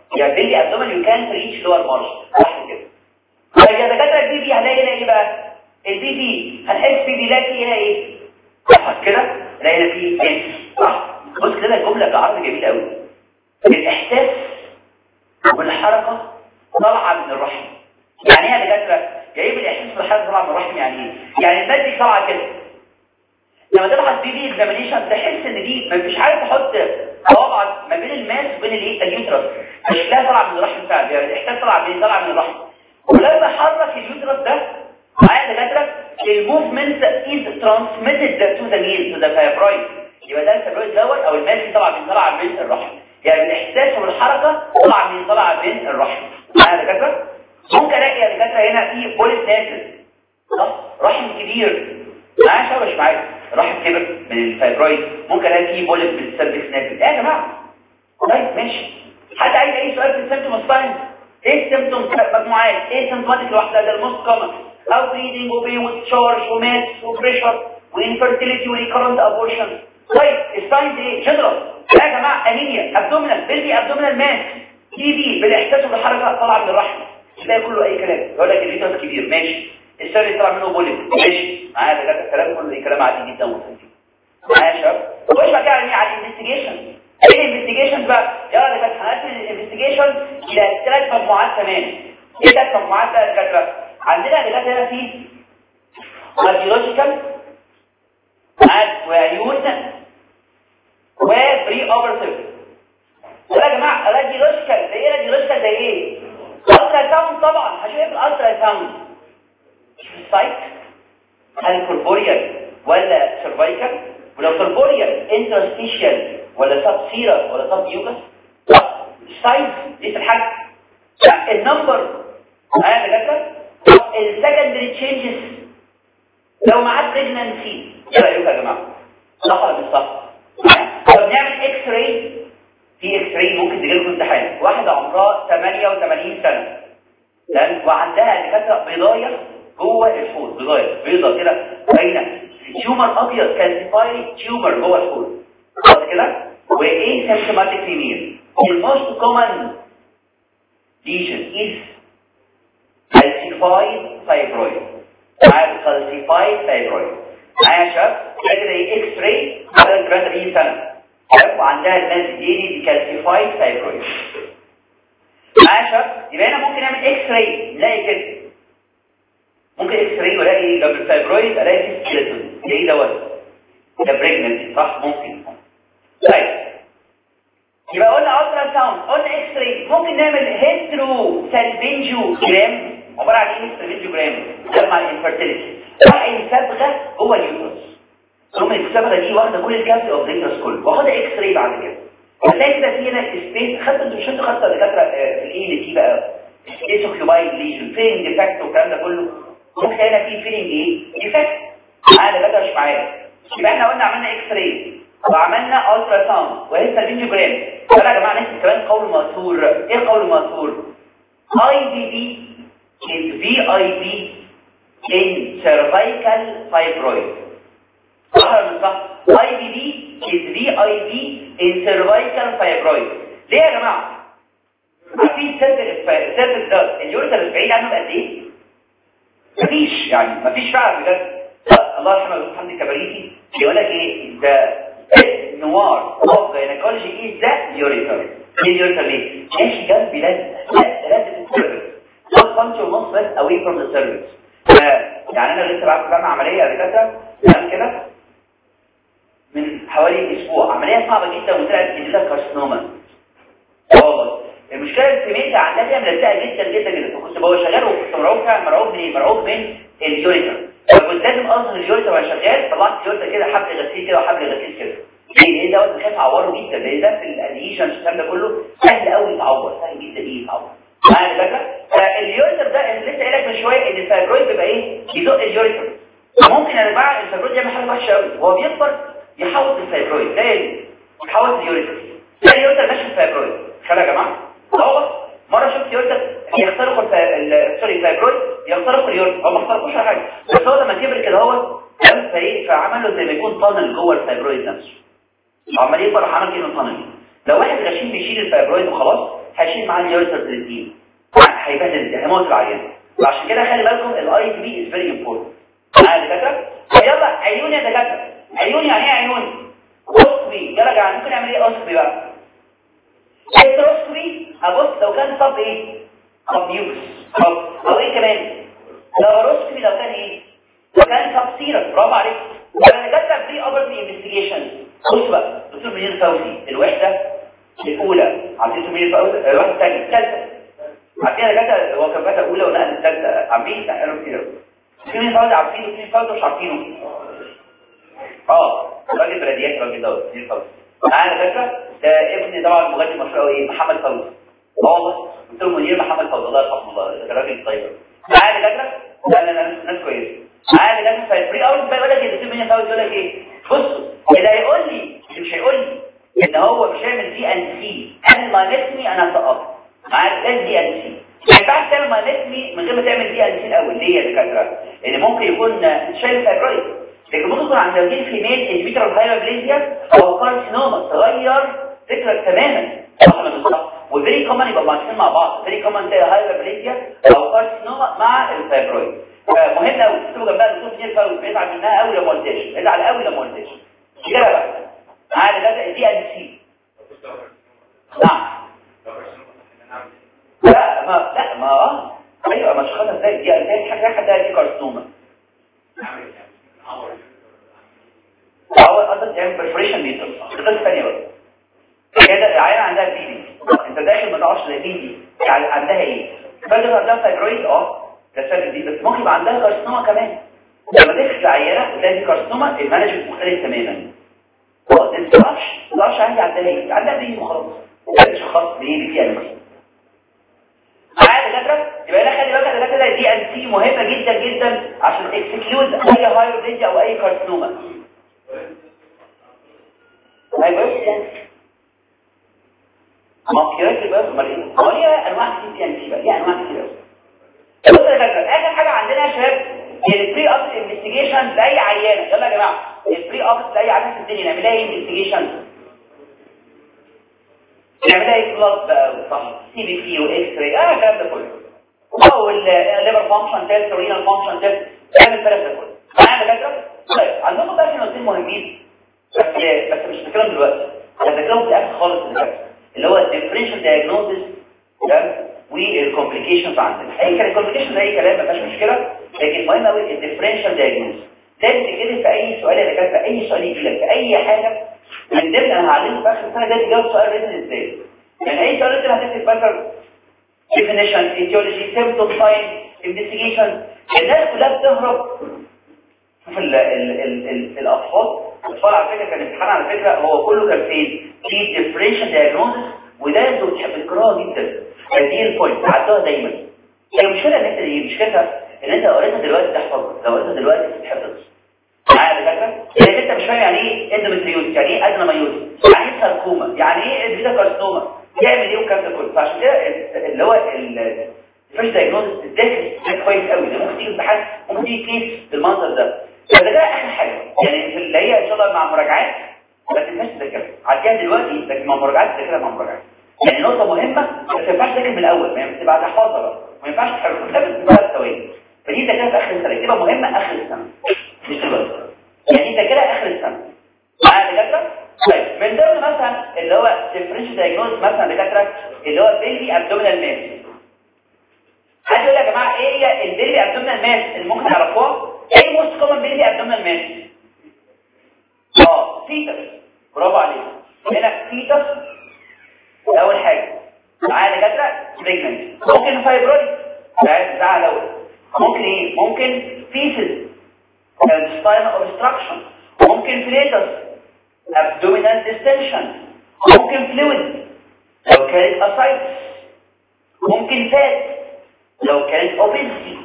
يعني بيلي ابدومن يو كان ريتش لور مارجن صح كده. طيب يا دكاتره البي في هنلاقي هنا ايه بقى؟ البي في هنحس في بيلاقي هنا ايه؟ صح كده نلاقي هنا في اس صح. بص كده الجمله بعرض جميل قوي. الاحساس والحركه طالعه من الرحم. يعني ايه يا دكاتره؟ جايب الاحساس والحركه طالعه من الرحم يعني ايه؟ يعني المادة طالعه كده. لما تبحث بي في اكزامينيشن تحس ان دي مش عارف تحط صوابعك ما بين الماس وبين الايه اليوترس، مش لا طالعه من الرحم فعلا، يعني الاحساس طالع من الرحم. ولما حرك اليوترس ده معايا دكاتره الموفمنت از ترانسميتد تو ذا ميل تو ذا فايبرويد، يبقى ده الفايبرويد دوت او الماس طالعه من الرحم، يعني الاحساس والحركه طالعه من الرحم معايا دكاتره. ممكن الاقي يا دكاتره هنا في بوليت نازل رحم كبير معايا مش معايا رحم كبر من الفايبرويد، ممكن الاقي فيه بوليت من السيرفكس نازل. ايه يا جماعه طيب ماشي. حد عايز اي سؤال في السيمبتوم ساين؟ ايه السيمبتوم مجموعات؟ ايه سيمبتوماتيك لوحدها؟ ده الموست كومن او بريدنج وبين وتشارج وماس وبريشر وانفيرتيليتي وريكورنت ابورشن. طيب الساينز ايه جنرال يا جماعه؟ انيميا ابدومينال بيلي ابدومينال ماس تي في بالاحساس والحركه طالعه من الرحم، تلاقي كله اي كلام يقول لك الريتوس كبير ماشي، السيرفي طلع منه بوليت ماشي معايا ده الكلام كله اي كلام عادي جدا وسهل معايا يا شباب. خش بقى على الانفستيجيشن. ايه الانفستيجيشن بقى؟ يلا ده كانت هنقسم الانفستيجيشن الى 3 مجموعات كمان. ايه 3 مجموعات بقى يا دكاتره؟ عندنا دكاتره في راديولوجيكال وعيون وبري اوبرتيف. يا جماعه راديولوجيكال ده ايه؟ راديولوجيكال ده ايه؟ الترا ساوند طبعا. هشوف ايه في الالترا ساوند؟ السايت هل كوربوريال ولا سيرفايكال؟ ولو كوربوريال انترستيشيال ولا سب سيرا ولا سب يوجس؟ السايز دي في الحجم النمبر معايا دكاتره. السكندري تشينجز لو معاه بريجنانسي ايه رايكم يا جماعه؟ صح ولا مش صح؟ طب نعمل اكس راي. في اكس راي ممكن تجي لكم امتحان واحده عمرها 88 سنه لان وعندها دكاتره بيضايه جوه الحوض، بيضه كده باينه تيومر ابيض كالسيفايد تيومر جوه الحوض خلاص كده. وايه سيمبتوماتيك فيميل؟ الموست كومن ليجن از calcified fibroid. calcified fibroid معايا يا شباب كده ايه اكس راي على 83 سنه وعندها الناس دي calcified fibroid معايا يا شباب. يبقى هنا ممكن نعمل اكس راي نلاقي كده، ممكن اكس راي ولاقي جنب الفايبرويد الاقي سكيلتون ايه دوت ده بريجننسي صح ممكن. طيب يبقى قلنا الترا ساوند قلنا اكس راي ممكن نعمل هيسترو سالفنجيوجرام. عباره عن ايه سالفنجيوجرام؟ ده مع الانفيرتيليتي راعي صبغه جوه اليوترس ثم الصبغه دي واخده كل الكافي اوف اليوترس كله واخدها اكس راي بعد كده هتلاقي كده في هنا سبيس خدت انتوا مش انتوا خدتوا دكاتره في الايه اللي فيه بقى سبيس اوكيوبايد ليجن فين ديفكت والكلام ده كله ممكن هنا في فيلينج ايه ديفكت معانا دكاتره مش معانا. يبقى احنا قلنا عملنا اكس راي وعملنا الترا ساوند وهي سالفنجيوجرام. يلا يا جماعه نكتب كمان قول مأثور. ايه قول مأثور؟ IVB is VIB in cervical fibroid. صح ولا مش صح؟ IVB is VIB in cervical fibroid. ليه يا جماعه؟ عارفين السيرفكس ده اليوريثر بعيد عنه قد ايه؟ مفيش يعني مفيش فعلا بجد. الله يرحمه محمد الكبريتي يقول لك ايه ده نوار اوف جاينيكولوجي ايه ده يوريثر. ايه اليوريثر ليه؟ ماشي جنب لازم السيرفكس نوت بانش ونص بس away from the cervix. يعني انا لسه بعمل عمليه دكاتره تمام كده من حوالي اسبوع، عمليه صعبه جدا وطلعت جديده كارسينوما. والله المشكله السميتة عندها دي ملزقه جدا جدا جدا. فكنت بقى شغال وكنت مرعوب من اليوريثر، فكنت لازم اظهر اليوريثر وانا شغال. طلعت اليوريثر كده حبل غسيل كده وحبل غسيل كده. ايه دوت بخاف اعوره جدا لان ده في الاديشن الكلام ده كله سهل قوي يتعور، سهل جدا يتعور معايا فاكر. فاليوريثر ده اللي لسه قايل لك من شويه ان الفايبرويد بيبقى ايه يزق اليوريثر. ممكن يا جماعه الفايبرويد يعمل حاجه وحشه قوي وهو بيكبر يحوط الفايبرويد زي يحوط اليوريثر زي اليوريثر ماشي الفايبرويد. خلي يا جماعه هو مره شفت يوريثر يخترقوا الفايبرويد يخترقوا اليوريثر او ما اخترقوش ولا حاجه بس هو لما كبر كده هو قام فعمل له زي ما يكون طنل جوه الفايبرويد نفسه عمال يكبر عمل كده طنل. لو واحد غشيم بيشيل الفايبرويد وخلاص هيشيل معاه اليوريتر بريتين، هيبهدل هيموت العيان. وعشان كده خلي بالكم الاي تي بي از فيري امبورتنت. معايا يا دكاتره؟ يلا عيون يا دكاتره، عيون يعني ايه عيون؟ اوسكوبي. يلا ممكن نعمل ايه اوسكوبي بقى؟ التروسكوبي ابص لو كان صب ايه؟ ابيوس او ايه كمان؟ لاروسكوبي لو كان ايه؟ لو كان صب سيرم. برافو عليك. انا دكاتره بري اوبرتي انفستيجيشن. بص بقى دكتور منير فوزي الوحده الاولى عارفين منير فوزي الوحده الثالثه عارفين يا دكاتره هو كان بدا اولى ونقل الثالثه عارفين قالوا كده في منير فوزي عارفينه في فوزي مش عارفينه راجل بلديات راجل دوت منير فوزي معانا دكاتره ده ابن طبعا مغني مشهور قوي محمد فوزي والله قلت له منير محمد فوزي الله يرحمه الله ده راجل طيب معانا دكاتره لا ناس كويس معانا دكاتره في البري اوت بقى يقول لك الدكتور منير فوزي يقول لك ايه بصوا اللي هيقول لي مش هيقول لي ان هو مش هيعمل دي ان سي قبل ما نسمي انا سقط معاك دي ان سي ما ينفعش تعمل ما نسمي من غير ما تعمل دي ان سي الاول. ليه يا دكاتره؟ لان ممكن يكون شايل فايبرويد لكن ممكن يكون عند الجين فيميل انفيترال هايبربليزيا او كارسينوما تغير فكرك تماما صح ولا مش صح؟ وفيري كومن يبقى ماشيين مع بعض فيري كومن زي هايبربليزيا او كارسينوما مع الفايبرويد. مهم قوي تكتبوا جنبها الدكتور منير فوزي بيزعل منها قوي لما قلتش بيزعل قوي لما قلتش كده بقى معانا ده دي ان سي. نعم لا ايوه مش خلاص ازاي دي ان حاجه دي كارسينوما قصدك تعمل بريفريشن ميثود القصه ثانيه بقى كده العيان عندها بيبي انت داخل ما تعرفش بيبي يعني عندها ايه فاكر عندها فايبرويد ده سبب دي بس ممكن يبقى عندها كارسينوما كمان. لما تدخل العيانه وتلاقي كارسينوما المانجمنت مختلف تماما ما تعرفش عندها بيبي وخلاص مش خاص بايه فيها المشكله. معايا دكاتره يبقى انا خلي بالك دكاتره دي ان سي مهمه جدا جدا عشان اكسكلود اي هايبريديا او اي كارسينوما. ماركيرات الباب مريض هو ليه انواع كتير ان سي بقى ليه انواع كتير بص يا دكاتره اخر حاجه عندنا يا شباب البري اب انفستيجيشن لاي عيانه. يلا يا جماعه البري اب لاي عيانه في الدنيا نعملها ايه انفستيجيشن؟ نعملها ايه بلاد بقى صح سي بي سي واكس راي الكلام ده كله او الليفر فانكشن تيست رينال فانكشن تيست نعمل الكلام ده كله. معايا يا دكاتره؟ طيب عندنا بقى في نقطتين مهمين بس مش بتكلم دلوقتي هتكلم في الاخر خالص اللي هو الديفرنشال دايجنوستس والكومبليكيشنز عندنا. اي كان الكومبليكيشنز اي كلام ما فيهاش مشكله لكن مهم قوي الديفرنشال دايجنوستس لازم تجيب في اي سؤال يا دكاتره اي سؤال يجي لك في اي حاجه من ضمن انا هعلمه في اخر السنه ده تجاوب سؤال ريتن ازاي. يعني اي سؤال انت هتكتب مثلا definition etiology symptom sign investigation الناس كلها بتهرب. شوف الاطفال على فكره كان الامتحان على فكره هو كله كان فين في differential diagnosis وده انتوا بتحب القراءه جدا دي البوينت عدوها دايما. هي المشكله ان انت مشكلتها ان انت قريتها دلوقتي تحفظها لو قريتها دلوقتي تتحفظ. معايا فاكره لان انت مش فاهم يعني ايه اندوميتريوز يعني ايه ادنومايوز يعني ايه ساركوما يعني ايه ادفيدا كارسينوما يعمل ايه والكلام ده كله. فعشان كده اللي هو الفيرست دايجنوستس ده كويس قوي ده ممكن تيجي امتحان ممكن تيجي كيس بالمنظر ده. فده اخر حاجه يعني في اللي هي ان شاء الله مع مراجعات ما تنساش تذاكرها عديها دلوقتي لكن مع مراجعات تذاكرها مع مراجعات. يعني نقطه مهمه بس ما ينفعش تذاكر من الاول ما ينفعش تبقى تحفظها بقى ما ينفعش تحفظها بثلاث ثواني فدي ذاكرها في اخر السنه تبقى مهمه اخر السنه مش دلوقتي يعني ذاكرها اخر السنه. معايا دكاتره؟ طيب من ضمن مثلا اللي هو ديفرنشال دايجنوز مثلا دكاتره اللي هو بيلفي ابدومينال ماس. حد يقول يا جماعه ايه هي البيلفي ابدومينال ماس اللي ممكن تعرفوها؟ ايه موست كومن بيلفي ابدومينال ماس؟ فيتس. برافو عليك. هنا فيتس اول حاجه. معايا دكاتره بريجننت ممكن فايبرويد ده على الاول ممكن ايه؟ ممكن فيسز spinal obstruction ممكن فليتس abdominal distension ممكن fluid لو كانت ascites ممكن fat لو كانت obesity.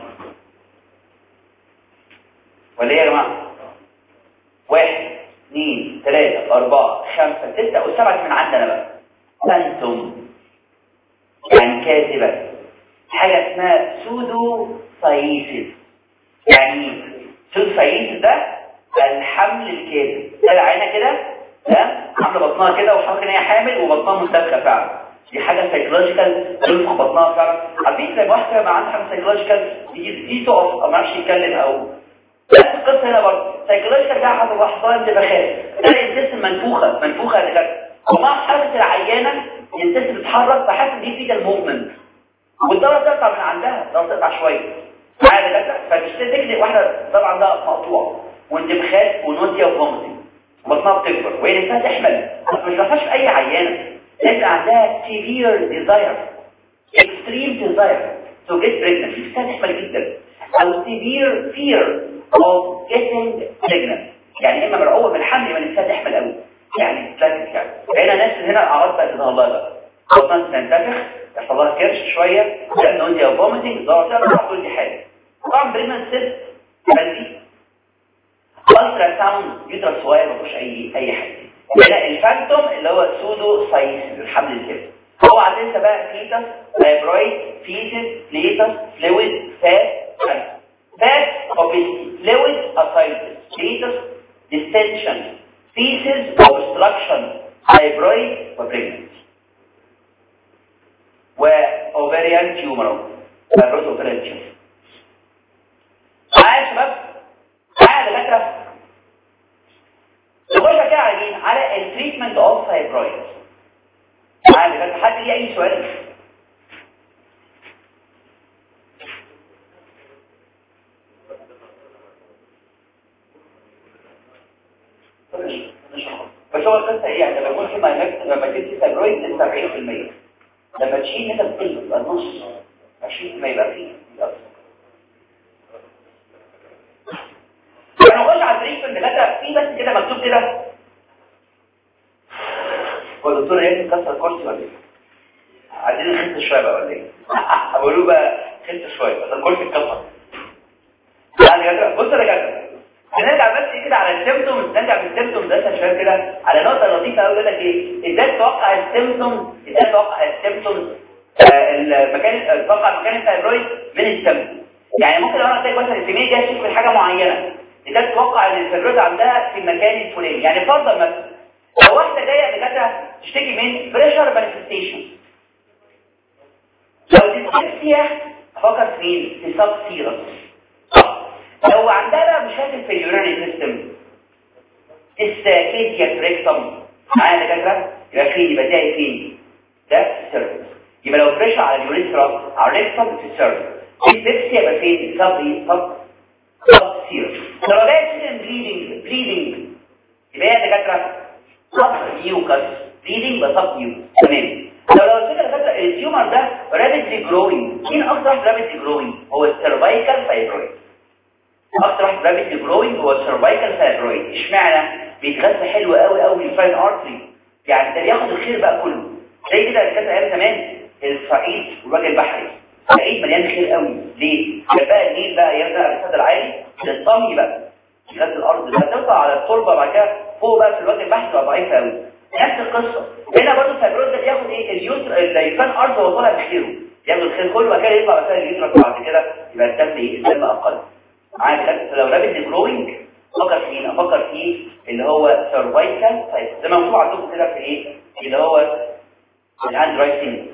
ولا ايه يا جماعه؟ 1 2 3 4 5 6 و7 من عندنا بقى فانتوم يعني كاذبه حاجه اسمها سودوسايسيس. يعني سودوسايسيس ده الحمل الكاذب. ده عينه كده تمام عامله بطنها كده وحاطه ان هي حامل وبطنها منتفخه فعلا دي حاجه سايكولوجيكال تنفخ بطنها فعلا. عارفين زي واحد كده عنده حاجه سايكولوجيكال دي تقف او ما يعرفش يتكلم او نفس القصه هنا برضه سايكولوجيكال ده حصل حصان انتفاخات تلاقي الجسم منفوخه يا دكاتره ومع حركه العيانه الجسم بيتحرك فحاسس دي فيتال موفمنت والدوره تقطع من عندها الدوره تقطع شويه معايا يا دكاتره فتشتكي واحده طبعا ده مقطوع وانتفاخات ونوزيا وفوميتنج بطنها بتكبر وهي نفسها تحمل بس مش بتعرفش اي عيانه لازم عندها severe desire extreme desire to get pregnant نفسها تحمل جدا او severe fear of getting pregnant يعني اما مرعوبه من الحمل يبقى نفسها تحمل قوي يعني كلاسيك يعني هنا ناس هنا اعراض بقى تظهر لها بقى بطنها تنتفخ يحصل لها كرش شويه نوزيا وفوميتنج ضغط تقول دي حاجه طبعا بريجننت سيست بلدي الترا ساوند يوترس صغير ما فيهوش اي حاجه هنا الفانتوم اللي هو سودو سايس الحمل الكبد هو عندنا بقى فيتس فايبرويد فيتس فليتس فلويد فات اوبيستي فلويد اسايتس فيتس ديستنشن فيسز اوبستراكشن فايبرويد وبريجننت واوفريان تيومر فايبرويد اوفريان تيومر معايا يا شباب معايا دكاتره نخش كده على مين على التريتمنت اوف فايبرويد معايا دكاتره حد ليه اي سؤال بس هو القصه ايه يعني لما يكون في لما تدي فايبرويد لسه 40% لما تشيل نسبه تقل يبقى نص 20% يبقى فيه هنخش على التريتمنت دكاتره في بس كده مكتوب كده هو الدكتور ايه كسر كرسي ولا ايه عايزين نخس شويه بقى ولا ايه بقولوا بقى خس شويه بس الكرسي اتكسر يعني يا دكاتره بصوا يا دكاتره هنرجع بس كده على السيمبتومز نرجع بالسيمبتومز ده شويه كده على نقطه لطيفه قوي يقول لك ايه ازاي تتوقع السيمبتومز المكان تتوقع مكان الفايبرويد من السيمبتومز يعني ممكن لو انا قلت لك مثلا الكميه جايه تشوف حاجه معينه ازاي تتوقع ان الفايبرويد عندها في المكان الفلاني يعني فرضا مثلا لو واحده جايه دكاتره تشتكي من بريشر مانيفستيشن لو ديسلكسيا افكر في مين في سب سيرس لو عندها بقى مشاكل في اليوراني سيستم الساكيديا بريكتم معايا دكاتره يبقى فين يبقى ده فين ده السيرفكس يبقى لو بريشر على اليوريثرا على الريكتم في السيرفكس الديسلكسيا يبقى فين سب سيرس لو جايه بليدنج يبقى هي دكاتره سب ميوكس بليدنج بسب ميوكس تمام لو قلت لك دكاتره التيومر ده رابيدلي جروينج مين اكتر رابيدلي جروينج هو السيرفايكال فايبرويد اكتر واحد رابيدلي جروينج هو السيرفايكال فايبرويد اشمعنى بيتغذى حلو قوي من الفاين ارتري يعني ده بياخد الخير بقى كله زي كده اللي كانت ايام زمان الصعيد والوجه البحري الصعيد مليان خير قوي ليه كان بقى النيل بقى يرجع للسد العالي للطمي بقى يغذي الارض بقى تطلع على التربه بعد كده فوق بقى في الوجه البحري تبقى ضعيفه قوي نفس القصه هنا برضه الفايبرويد ده بياخد ايه اليوتر الفان ارض هو طالع بخيره ياخد الخير كله وبعد كده يطلع مثلا اليوتر بعد كده يبقى الدم ايه الدم اقل عادي لو رابط جروينج افكر فيه اللي هو سيرفايكال طيب زي ما مكتوب عندكم كده في ايه اللي هو الهاند رايتنج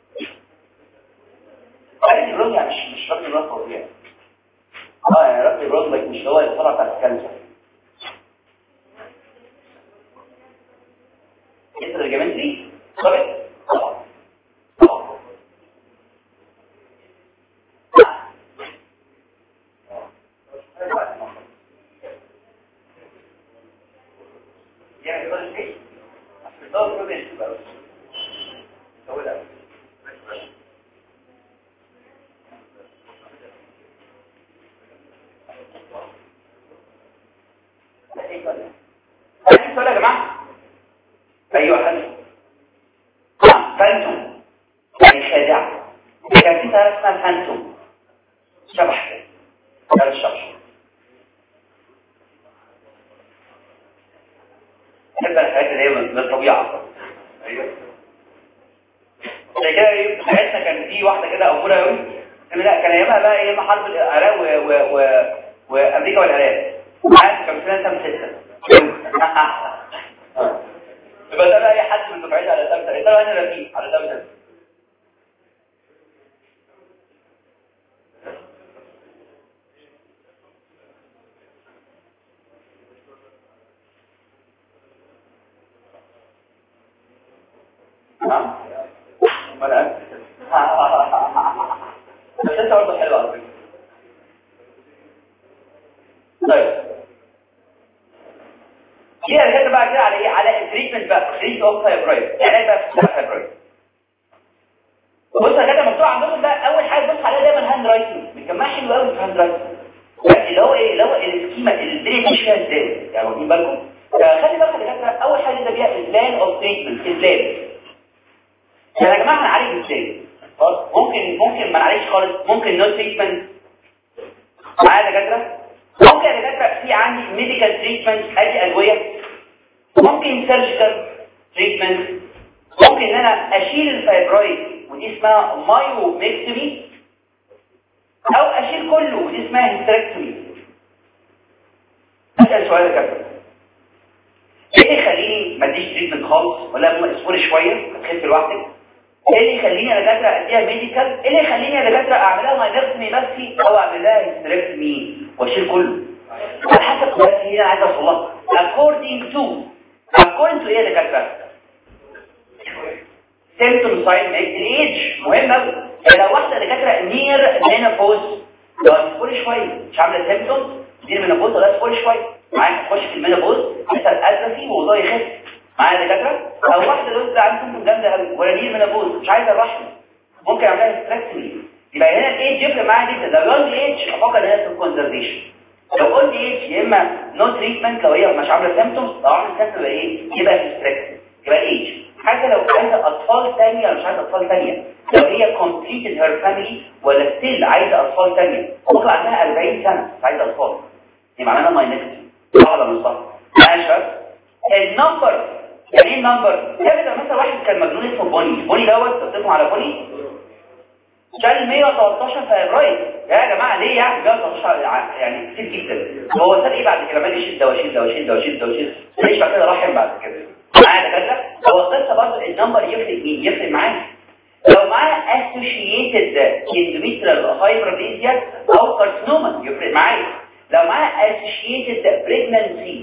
رابط جروينج يعني مش رابط جروينج طبيعي يعني رابط جروينج مش هو اللي طلع بتاع الكانسر انت الجمنتري طبعا سؤال يا جماعه ايوه حلو فانتوم يعني خادعه كان في طريقه اسمها فانتوم شبح كده الشبح تبقى الحاجات اللي هي من الطبيعه ايوه زي كده بتاعتنا كان في واحده كده اموره قوي لا كان ايامها بقى ايام حرب العراق وامريكا والعراق عارف كان سنه 6 يبقى ده بقى اي حد من دفعتي على 3 ده انا رفيق على 3 نعم ولا بس انت برضه حلو على فكره. طيب دي هنتكلم بقى كده على ايه؟ على التريتمنت بقى، تريت اوف فايبرويد، يعني بقى في الفايبرويد. بص يا جدع مكتوب عندكم ده اول حاجه بص عليها دايما هاند رايتنج، بنجمعها حلو قوي في الهاند رايتنج، اللي هو ايه؟ اللي هو السكيما الدنيا مش فيها ازاي، يعني واخدين بالكم؟ خلي بالك يا جدع اول حاجه ده بيها البلان اوف تريتمنت، ازاي؟ يا جماعه هنعالج ازاي؟ خلاص ممكن ما نعالجش خالص، ممكن نو تريتمنت معايا يا دكاتره، ممكن يا دكاتره في عندي ميديكال تريتمنت ادي ادويه، ممكن سيرجيكال تريتمنت، ممكن ان انا اشيل الفايبرويد ودي اسمها مايوميكتومي، او اشيل كله ودي اسمها هيستريكتومي. اسال سؤال يا دكاتره، ايه اللي يخليني ما اديش تريتمنت خالص ولا اصبر شويه هتخف لوحدك؟ ايه اللي يخليني يا دكاتره اديها ميديكال؟ ايه اللي يخليني يا دكاتره اعملها مايوميكتومي بس او اعملها هيستريكتومي واشيل كله؟ على حسب بس هي انا عايز اوصل لها according to ايه يا دكاتره؟ symptom sign الايدج مهم قوي. لو واحده دكاتره نير مينوبوز لو كل شويه مش عامله سيمبتومز نير مينوبوز ولا كل شويه معاك تخش في المينوبوز مثلا اتروفي ووضعه يخف معايا دكاتره، او واحده لسه عندها سيمبتوم جامده قوي ولا نير مينوبوز مش عايزه الرحم ممكن اعملها هيستريكتومي. يبقى هنا الايدج يفرق معايا جدا. لو يونج ايدج افكر هنا في الكونزرفيشن، لو قلت ايدج يا اما نو تريتمنت لو هي مش عامله سيمبتومز، لو عامله سيمبتوم يبقى ايه؟ يبقى هيستريكتومي. يبقى الايدج حاجه لو عايزه اطفال ثانيه ولا مش عايزه اطفال ثانيه، لو هي completed her family ولا ستيل عايزه اطفال ثانيه ممكن عندها 40 سنه مش عايزه اطفال، يبقى معناها ماينكتي صح ولا مش صح؟ ماشي شباب. النمبر يعني ايه النمبر؟ يعني مثلا واحد كان مجنون اسمه بوني دوت تكتبوا على بوني شال 113 فايبرويد. يا جماعه ليه يعني 113 يعني كتير جدا. هو سال ايه بعد كده؟ ما يشيل دواء ليش بعد كده رحم بعد كده معايا كده. هو القصه برضه النمبر يفرق مين؟ يفرق معايا لو معاه associated endometrial hyperplasia او carcinoma يفرق معايا، لو معاه associated pregnancy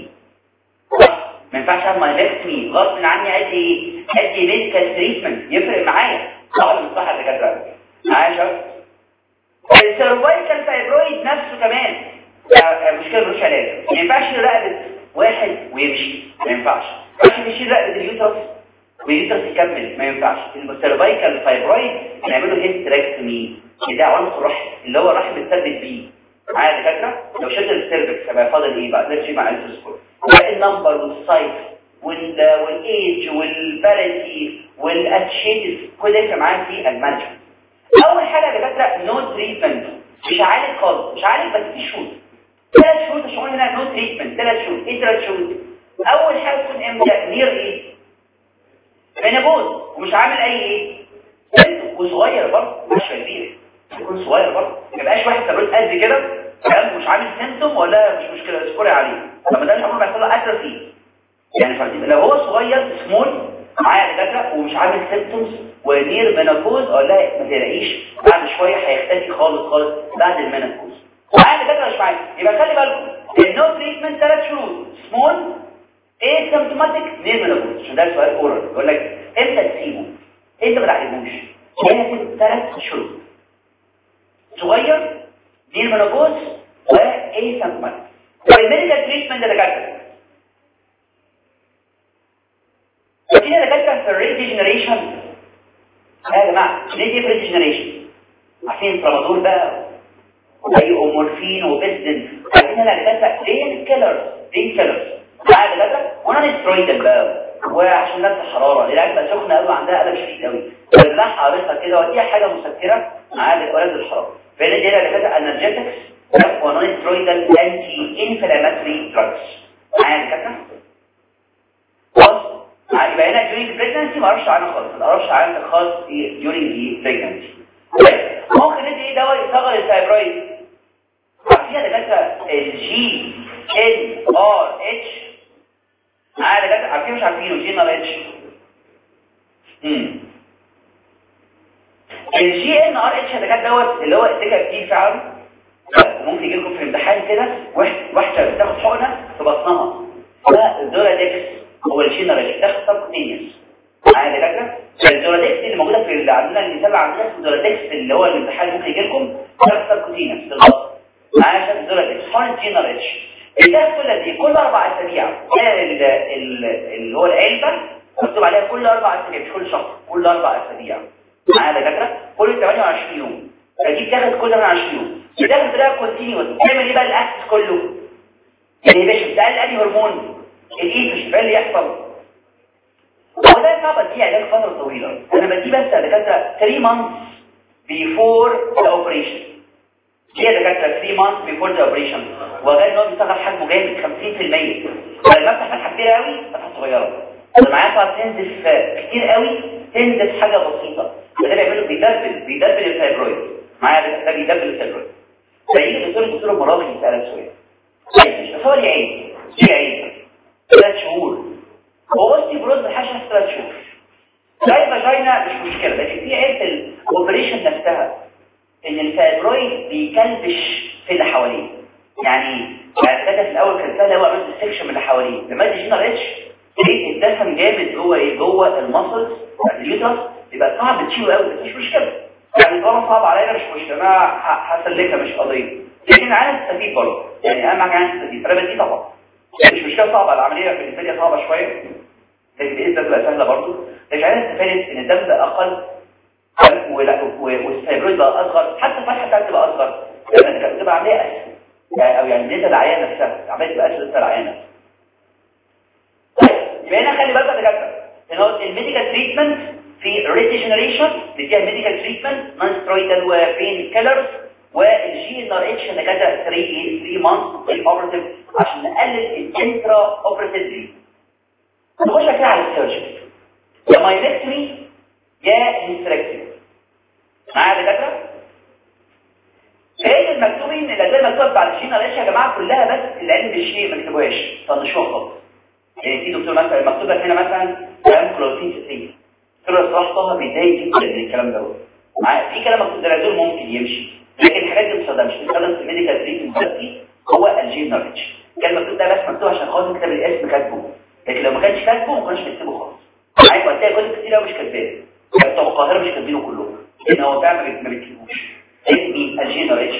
ما ينفعش اعمل مايلكتمي غصب عني ادي ميديكال تريتمنت يفرق معايا صح ولا مش صح يا دكاتره؟ معايا السيرفايكال فايبرويد نفسه كمان مشكله ملوش علاج. ما ينفعش رقبه واحد ويمشي، ما ينفعش يشيل رقبه اليوترس واليوترس يكمل، ما ينفعش. السيرفايكال فايبرويد نعمله هيستريكتومي ده عنصر رحم اللي هو الرحم بتثبت بيه معايا يا دكاتره. لو شلت السيرفكس هيبقى فاضل ايه بقى؟ نرجع مع الانتروسكوب النمبر والسايز والايدج والباريتي والاتشيتس كل ده معايا في المانجمنت. اول حاجه يا دكاتره نو تريتمنت، مش عالج خالص، مش عالج بس في شروط 3 شروط عشان هنا نو تريتمنت 3 شروط. ايه 3 شروط؟ اول حاجه تكون امتى؟ نير ايه؟ مينوبوز ومش عامل اي وصغير برضه مش كبير، يكون صغير برضه ما يبقاش واحد كبير قد كده كلام مش عامل سيمتوم ولا مش مشكله اسكوري عليه لما ده عمره ما يحصل له اتروفي يعني لو هو صغير سمول معايا دكاتره ومش عامل سيمتومز ونير مينوبوز ولا ما تلاقيش بعد شويه هيختفي خالص بعد المينوبوز معايا دكاتره مش معايا. يبقى خلي بالكم النو تريتمنت 3 شروط سمول ايه سيمتوماتيك نير مينوبوز عشان ده سؤال اورال يقول لك امتى تسيبه انت ما تعلموش لازم 3 شروط صغير نير مينوبوز وايه سيمتوماتيك. والميديكال تريتمنت ده دكاتره فكده دكاتره في الريجنريشن يا جماعه ليه دي ريجنريشن عارفين ترامادول بقى زي مورفين وبيسدين عارفين هنا دكاتره بين كيلرز معايا دكاتره وانا سترويدال بقى وعشان نفس الحراره العيال بقى سخنه قوي عندها قلب شديد قوي بنلحق عرضها كده ودي حاجه مسكره معايا ولاد الحراره فهنا دي دكاتره انرجيتكس ونون سترويدال انتي انفلاماتوري دراجز معايا دكاتره. يبقى هنا during pregnancy ما اعرفش عنها خالص، ما اعرفش عنها خالص during the pregnancy. ممكن ندي ايه دواء يصغر الفايبرويد عارفين يا دكاتره الجي ان ار اتش معايا دكاتره عارفين مش عارفينه جي ان ار اتش الجي ان ار اتش يا دكاتره دوت اللي هو السكه كتير فعلا ممكن يجي لكم في الامتحان كده واحده بتاخد حقنه في بطنها ده الدورادكس هو الجينرال تاخد سبكتينيوس معايا دكاتره الدورادكس اللي موجوده في اللي عندنا المثال عندنا اسمه الدورادكس اللي هو الامتحان ممكن يجي لكم ساركوتينس بالظبط معايا شكل الدورادكس هون جينر اتش بتاخد دي كل 4 اسابيع اللي هو العلبه مكتوب عليها كل 4 اسابيع مش كل شهر كل 4 اسابيع معايا دكاتره كل 28 يوم فدي بتاخد كل 28 يوم بتاخد بقى كونتينيوس تعمل ايه بقى الاكسس كله يعني باش بتقلل انهي هرمون الايستروجين اللي يحصل وده صعب دي علاج فتره طويله انا بدي بس دكاتره 3 months before the operation هي دكاتره 3 months before the operation وغير ان هو بيصغر حجمه جامد 50% فلما افتح فتحه كبيره قوي فتحه صغيره معايا صار تنزف كتير قوي تنزف حاجه بسيطه وده بيعمله بيدبل الفايبرويد معايا ده بيدبل الفايبرويد فيجي الدكتور المراقب يسالك سؤال طيب هو ليه عيب 3 شهور هو بصي بروز الحشره في 3 شهور زي فاجينا مش مشكله لكن في عيب الاوبريشن نفسها ان الفايبرويد بيكلبش في اللي حواليه يعني كده في الاول كان سهل هو عمل السكشن من اللي حواليه لما يجي جينا ريتش الدسم جامد جوه المسلز اليوترس يبقى صعب تشيله قوي بس مش مشكله يعني طالما صعب علينا مش مشكله انا هسلكها مش قضيه لكن عايز تستفيد برضه يعني اهم حاجه عايز تستفيد فانا بدي طبعا مش مشكله صعبه العمليه بالنسبه لي صعبه شويه لكن باذن الله تبقى سهله برضه مش عايز استفاد ان الدم بقى اقل والفايبرويد بقى اصغر حتى الفتحه بتاعتها تبقى اصغر لان تبقى عمليه اسهل يعني او يعني نسبه العيان نفسها العمليه تبقى اسهل العيان نفسها يبقى هنا خلي بالك يا دكاتره ان هو الميديكال تريتمنت في ريجنريشن اللي فيها ميديكال تريتمنت نون سترويدال وبين كيلرز والجي ان ار اتش اللي كده 3 مانث بري اوبرتيف عشان نقلل الانترا اوبرتيف دي نخش كده على السيرجري يا مايلكتمي يا هيستريكتمي معايا دكاتره ايه المكتوبين اللي زي مكتوب بعد الجي ان ار اتش يا جماعه كلها بس العلم بالشيء ما تكتبوهاش طنشوها خالص يعني في دكتور مثلا مكتوب لك هنا مثلا كلام كلوتين سيتين دكتور الصراحه طه بيضايق جدا من الكلام ده معايا في كلام مكتوب ده دول ممكن يمشي لكن الحاجات دي مش بتستخدم في الميديكال تريتمنت دلوقتي هو الجين نولج كان مكتوب ده بس مكتوب عشان خاطر كتاب الاسم كاتبه لكن لو ما كانش كاتبه ما كانش نكتبه خالص عايز هتلاقي كتب كتير قوي مش كاتباه بتوع القاهره مش كاتبينه كلهم لان هو فعلا ما بيكتبوش اسمي الجين نولج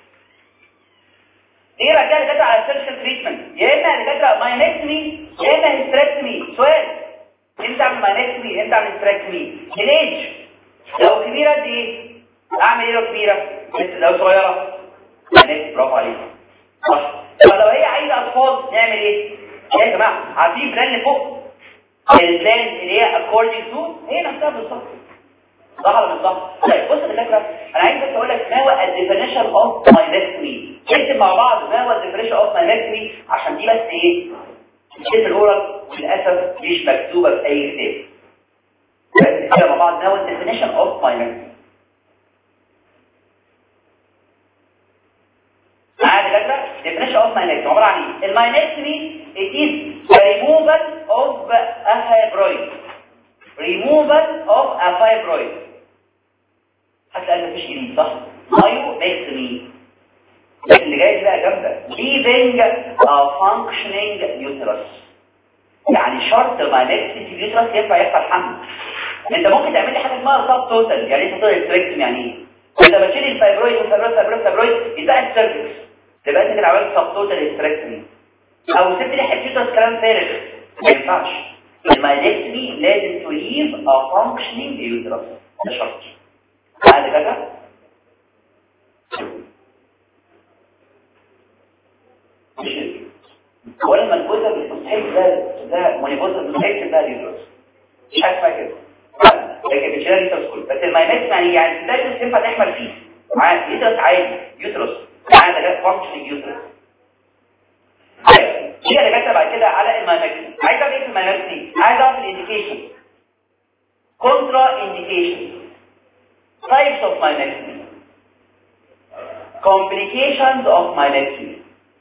ايه رجاله كده على السيرشال تريتمنت يا اما دكاتره ماينكتمي يا اما هيستريكتمي سؤال انت اعمل ماينكتمي انت اعمل هيستريكتمي الايدج لو كبيره دي اعمل ايه لو كبيره لو صغيره ماينكتمي برافو عليك صح طب لو هي عايزه اطفال نعمل ايه يا جماعه عارفين بلان اللي فوق البلان اللي هي اكوردنج تو هي نفسها بالظبط صح ولا مش صح؟ طيب بص يا دكاتره انا عايز بس اقول لك ما هو الديفينيشن اوف ماينكتمي نكتب مع بعض ما هو الديفينيشن اوف ماينكتمي عشان دي بس ايه الشيء الاورال للاسف مش مكتوبه في اي كتاب بس كده مع بعض ما هو الديفينيشن اوف ماينكتمي معايا يا دكاتره الديفينيشن اوف ماينكتمي عباره عن ايه الماينكتمي it is the removal of a fibroid removal of a fibroid هتلاقي مفيش جديد صح مايومكتمي اللي جاي دي بقى جامده leaving a functioning uterus يعني شرط مايومكتمي في اليوترس ينفع يحصل حمل انت ممكن تعمل لي حاجه اسمها سب توتال يعني ايه توتال هيستريكتومي يعني ايه انت بتشيل الفايبرويد والفايبرويد يبقى السيرفكس تبقى انت كده عملت سب توتال هيستريكتومي او سبت لي حته يوترس كلام فارغ ما ينفعش المايومكتمي لازم تليف a functioning uterus ده شرط هذا كده ولا منبوذة بالمستحيل ده منبوذة بالمستحيل ده اليوترس مش حاجة كده لكن بتشيلها اليوترس كله بس المايومكتمي يعني ده ينفع تحمل فيه معاه يوترس عادي يوترس معاه ده فانكشنينج يوترس دي اللي كاتبه بعد كده على المايومكتمي عايز اعرف ايه في المايومكتمي عايز اعرف الانديكيشن كونترا انديكيشن types of myomectomy complications of myomectomy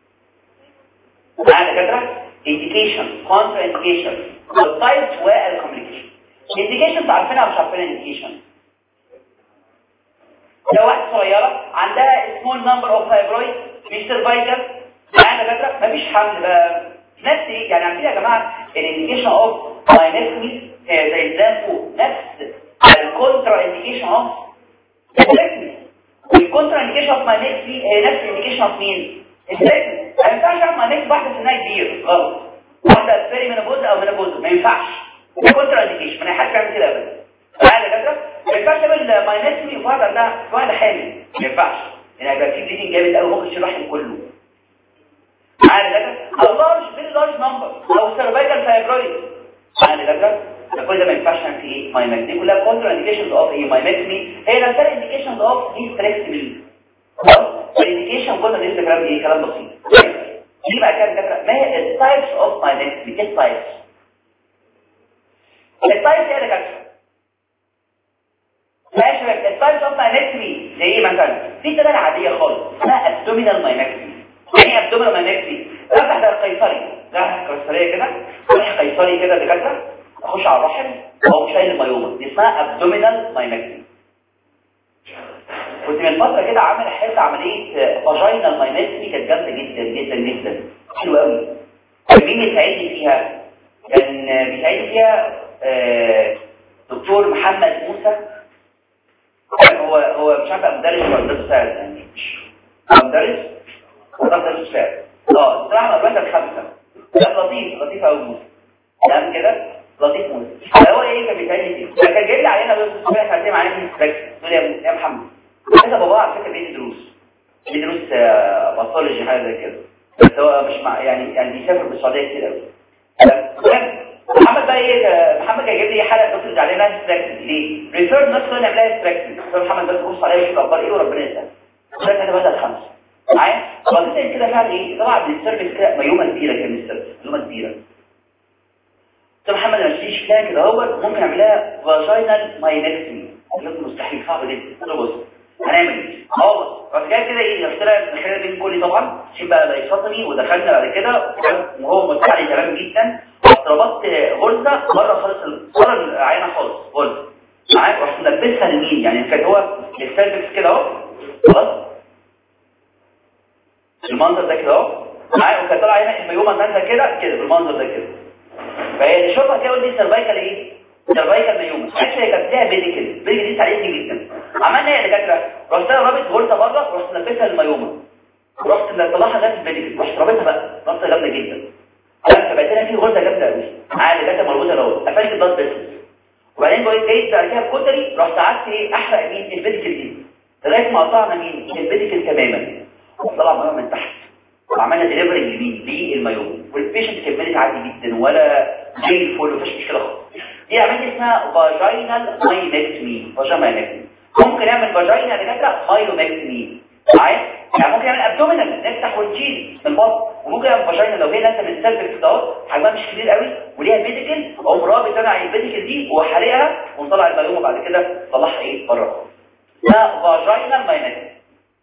معانا دكاتره indication contraindication والtypes والcomplication indications عارفينها مش عارفينها indication لو واحده صغيره عندها small number of fibroids مش cervical معانا دكاتره مفيش حمل بقى نفس ايه يعني عارفين يا جماعه الانديكيشن اوف myomectomy هي زي الزنفو نفس الكونترا انديكيشن اوف التكنيك. والكونترا انديكيشن اوف ماينكسي هي نفس الانديكيشن اوف مين؟ التكنيك. ما ينفعش اعمل ماينكسي واحده سنها كبير غلط، واحده اسفري منابوز او منابوز ما ينفعش، الكونترا انديكيشن ما حدش يعمل كده ابدا. تعالى كده ما ينفعش تعمل ماينكسي في واحده حامل، ما ينفعش، لان هيبقى في بليدنج جامد قوي ممكن يشيل الرحم كله. تعالى كده او لارج فيري لارج نمبر او سيرفايكال فايبرويد. تعالى كده ده كل ده ما ينفعش نعمل فيه ايه؟ ماينكسي. دي كلها كونترا انديكيشنز اوف ايه؟ ماينكسي هي نفسها انديكيشنز اوف هيستريكتومي. الانديكيشن كنا لسه كلام ايه؟ كلام بسيط. دي بقى كده كده ما هي التايبس اوف ماينكسي؟ ايه التايبس؟ التايبس ايه يا دكاتره؟ ماشي. التايبس اوف ماينكسي زي ايه مثلا؟ في تداعي عاديه خالص اسمها ابدومينال ماينكسي. يعني ايه ابدومينال ماينكسي؟ افتح ده القيصري، ده قيصريه كده، فتح قيصري كده دكاتره، اخش على الرحم او شايل الميومه، دي اسمها ابدومينال ماينكسي. كنت من فتره كده عامل حته عمليه فاجينال ماينكسي كانت جامده جدا جدا جدا، حلوه قوي. مين بيساعدني فيها؟ كان بيساعدني فيها دكتور محمد موسى. هو مش عارف مدرس ولا مدرس مساعد، يعني مش مدرس ولا مدرس مساعد. الصراحه الوقت الخمسه كان لطيف قوي موسى، تمام كده، لطيف موسى. هو ايه كان بيساعدني فيه؟ كان جاي لي علينا بس شويه ساعتين معايا في السكشن يا محمد كده بابا على فكره بيدي دروس باثولوجي حاجه زي كده، بس هو مش يعني بيسافر بالسعوديه كتير قوي. محمد بقى ايه؟ محمد جايب لي حلقه نفرض علينا ستراكشن ليه؟ ريفير نفسه نعملها ستراكشن. محمد بس بص عليها وشوف اخبار ايه وربنا يسهل. ده كده بدل 5 معايا. وبعدين كده فعلا ايه؟ طبعا السيرفيس كده ميومه كبيره كده من السيرفيس، ميومه كبيره. طب محمد ما تجيش كده كده هو ممكن اعملها فاجينال ماينكسي، مستحيل صعب جدا. قلت له بص هنعمل ايه؟ بس جاي كده ايه؟ نختار الخير بين كل طبعا شيء بقى لايصاتني، ودخلنا بعد كده وهو متعلي تمام جدا. ربطت غرزه بره خالص، بره العينه خالص غرزه معاك، رحت ملبسها لمين؟ يعني كان هو السيرفكس كده اهو خلاص المنظر ده كده اهو معاك، وكانت طالعه هنا الميومه نازله كده بالمنظر ده كده. فهي تشوفها كده ودي سيرفايكال ايه؟ سيرفايكال ميومه. هي كانت فيها بيديكل دي ساعدتني جدا. عملنا ايه يا دكاتره؟ رحت رابط غرزه بره ورحت لبسها للميومه، ورحت طلعها ده في البيديكل، رحت رابطها بقى رابطه جامده جدا. فبقت هنا في غرزه جامده قوي عادي كده مربوطه اهو، قفلت البلاد فيسلز. وبعدين جيت بعد كده الكوتري رحت قعدت ايه؟ احرق مين؟ البيديكل دي لغايه ما قطعنا مين؟ البيديكل تماما، وطلع الميومه من تحت، وعملنا ديليفري يمين للميومه، والبيشنت كملت عادي جدا ولا زي الفل مفيش مشكله خالص. دي عمليه اسمها فاجينال ماينكتمي. ممكن نعمل فاجينا دكاتره مايومكتمي معايا، يعني ممكن نعمل ابدومينال نفتح ونشيل من البطن، وممكن نعمل فاجينا لو هي نازله من السيرفكس ده حجمها مش كبير قوي وليها بيديكل، اقوم رابط انا على البيديكل دي وحرقها ونطلع الميومه بعد كده نطلعها ايه بره. ده فاجينال ماينكتمي.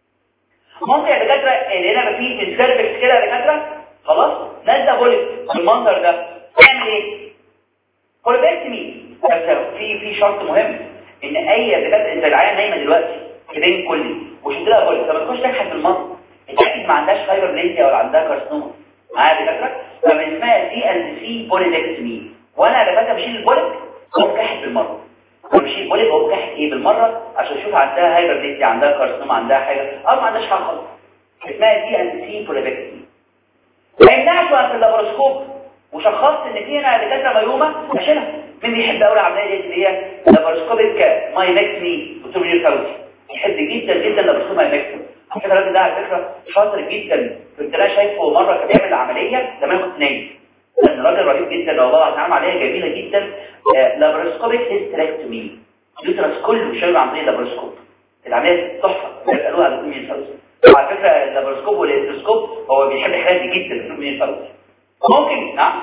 ممكن يا دكاتره اللي هنا في السيرفكس كده يا دكاتره خلاص نازله بوليت بالمنظر ده، نعمل ايه؟ كولوبكتمي. في شرط مهم ان اي دكاتره انت العيان نايمه دلوقتي كبين كلي وشد لها بوليت، لما تخش تكحت بالمصر اتاكد ما عندهاش فايبربليزيا ولا عندها كارسينوما معايا دكاتره، فمن اسمها سي بوليدكتمي. وانا يا دكاتره بشيل البوليت وبكحت بالمره، بشيل البوليت وبكحت ايه بالمره عشان اشوف عندها هايبربليزيا عندها كارسينوما عندها حاجه او ما عندهاش حاجه خالص. اسمها سي بوليدكتمي. ما يمنعش وقت اللابروسكوب وشخصت ان في هنا دكاتره ميومه اشيلها. مين بيحب اول العمليه دي اللي هي لابروسكوبيك ماينكتمي وتومير كاوتي؟ يحب جدا جدا لابروسكوب ماينكتمي. على فكره الراجل ده على فكره شاطر جدا، كنت انا شايفه مره كان بيعمل عمليه زمان كنت نايم، كان راجل رهيب جدا لو والله عمل عمليه جميله جدا لابروسكوبيك هيستريكتومي، اليوترس كله شايل عمليه لابروسكوب، العمليه تحفه قالوها للتومير كاوتي. وعلى فكره اللابروسكوب والهيستروسكوب هو بيحب الحاجات دي جدا التومير كاوتي. ممكن نعم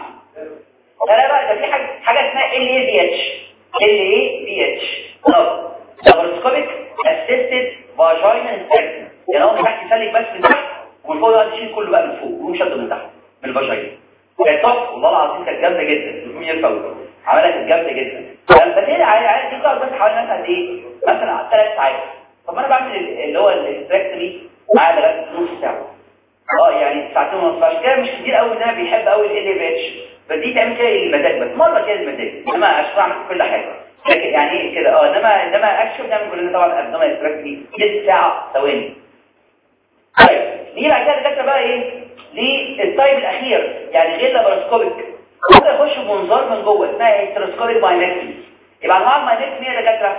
لا بقى ده في حاجه اسمها LAVH لابروسكوبيك اسيستد فاجينال انسبكشن، يعني هو تحت يسلك بس من تحت ومن فوق ده يشيل كله بقى من فوق ويقوم شده من تحت من الفاجينا. كانت تحفه والله العظيم، كانت جامده جدا التومير كاوتي عملها كانت جامده جدا. بس هي عايز دي بس حوالي مثلا قد ايه؟ مثلا 3 ساعات. طب انا بعمل اللي هو الاستراكتومي معايا لغايه نص ساعه يعني ساعتين ونص، عشان كده مش كتير قوي ان انا بيحب قوي LAVH فدي تعمل كده المزاج بس مره كده المزاج، انما اشرح لك كل حاجه لكن يعني ايه كده انما اكشن نعمل كلنا طبعا ابدومين استراكتي تلت ساعه ثواني. طيب نيجي بعد كده الدكتور بقى ايه للتايب الاخير، يعني غير لاباروسكوبيك ممكن يخش بمنظار من جوه اسمها هيستروسكوبيك ماينكتومي. يبقى انواع الماينكتومي يا دكاتره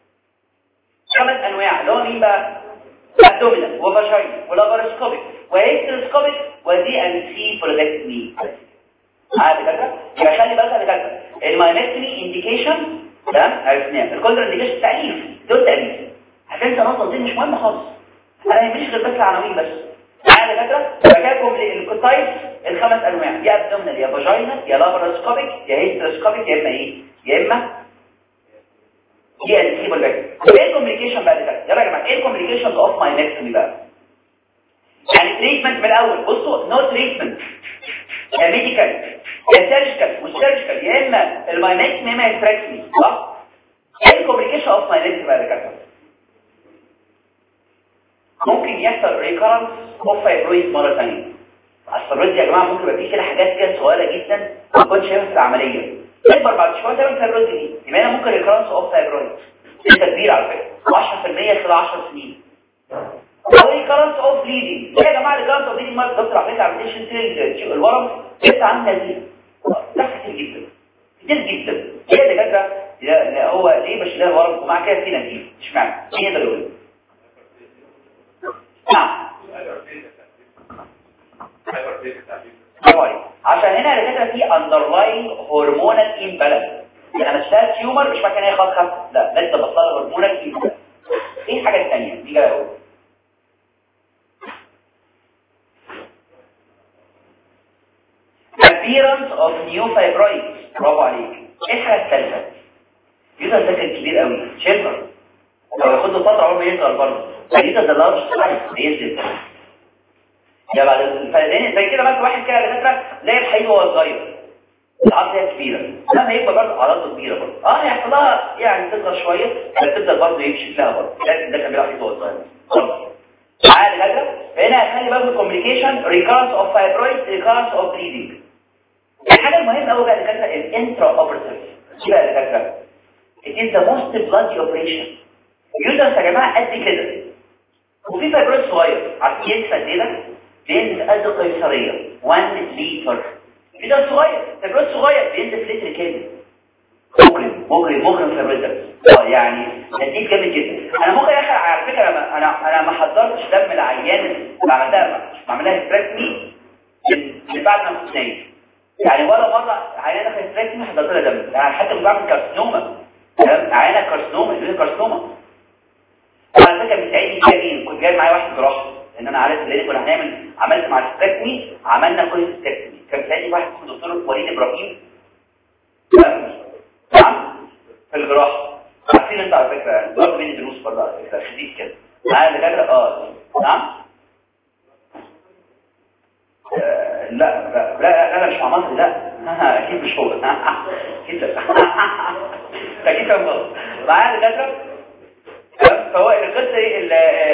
5 انواع اللي هو مين بقى؟ ابدومينال وفاجينا ولاباروسكوبيك وهيستروسكوبيك ودي ان سي فولودكتومي. عارف كده؟ يبقى خلي بالك يا دكاتره الماينكتومي انديكيشن تمام عرفناه، الكونتر انديكيشن تأليف دول تأليف هتنسى نقطه دي مش مهمه خالص، انا مش غير بس العناوين بس. معايا يا دكاتره؟ فكاكم الكوتايب ال5 انواع يا ابدومينال يا فاجينا يا لاباروسكوبيك يا هيستروسكوبيك يا اما ايه؟ يا اما دي ان سي فولودكتومي. ايه الكومبليكيشن بقى كده؟ يلا يا جماعه ايه الكومبليكيشنز اوف ماينكتومي بقى؟ يعني تريتمنت من الاول بصوا نو تريتمنت يا ميديكال يا سيرجيكال والسيرجيكال يا اما الماينكتومي يا اما هيستريكتومي صح؟ ايه الكومبليكيشن اوف ماينكتومي بقى كده؟ ممكن يحصل ريكارنس اوف فايبرويد مره ثانيه. الفايبرويد يا جماعه ممكن يبقى فيه كده حاجات كده صغيره جدا ما تكونش شايفها في العمليه تكبر بعد شويه تعمل فايبرويد دي، يبقى هنا ممكن ريكارنس اوف فايبرويد نسبه كبيره على فكره 10% خلال 10 سنين. او ريكارنس اوف بليدنج يا جماعه ريكارنس اوف بليدنج مرض دكتور على فكره عمليه شيل الورم لسه عامله دي ده كتير جدا كتير جدا. هي دكاتره لا هو ليه مش لاقي الورم ومع كده في نتيجه اشمعنى مين يقدر يقول؟ نعم عشان هنا الفكره في underlying hormonal imbalance. يعني مش ده تيومر مش معنى ان هي خط لا لسه بطلع hormonal imbalance. ايه الحاجه الثانيه دي جايه اهو appearance of new fibroids. برافو عليك. ايه الحاجه الثالثه؟ يوزر ده كان كبير قوي شيلفر لو ياخد له فتره عمره ما يظهر برضه يوزر ده لارج سايز بينزل يا بعد الفردين زي كده مثلا واحد كده دكاتره زي الحقيقه وهو صغير العضله كبيره لما يكبر برضه عضلاته كبيره برضه يحصل لها يعني تصغر شويه بس تفضل برضه يمشي لها برضه لكن ده كان بيلعب وهو صغير عادي كده. فهنا خلي بالك الكوميونيكيشن ريكارنس اوف فايبرويد ريكارنس اوف بليدنج. الحاجه المهمه قوي بقى دكاتره الانترا اوبرتيف دي بقى دكاتره it is the most bloody operation. يوزرز يا جماعه قد كده وفي فايبرويد صغير عارفين يكسر كده بينزل قد قيصريه 1 لتر كده صغير فايبرويد صغير بينزل في لتر كامل مجرم فايبرويد يعني نتيجه جامد جدا. انا ممكن على فكره انا ما حضرتش دم العيان بعملها هيستريكتومي من بعد ما كنت نايم يعني ولا مره عيان دخل هيستريكتومي حضرت لها دم يعني حتى كنت بعمل كارسينوما عيانه كارسينوما على فكره بتساعدني كتير. كنت جاي معايا واحد جراح ان انا عارف اللي كنا هنعمل عملت مع الهيستريكتومي عملنا كل هيستريكتومي كان بيساعدني واحد اسمه دكتور وليد ابراهيم نعم في الجراحه عارفين انت على فكره برضه بين دروس برضه على فكره خديت كده معايا دكاتره نعم لا مش مع مصر لا اكيد مش هو اكيد اكيد كان معايا دكاتره. فهو القصه ايه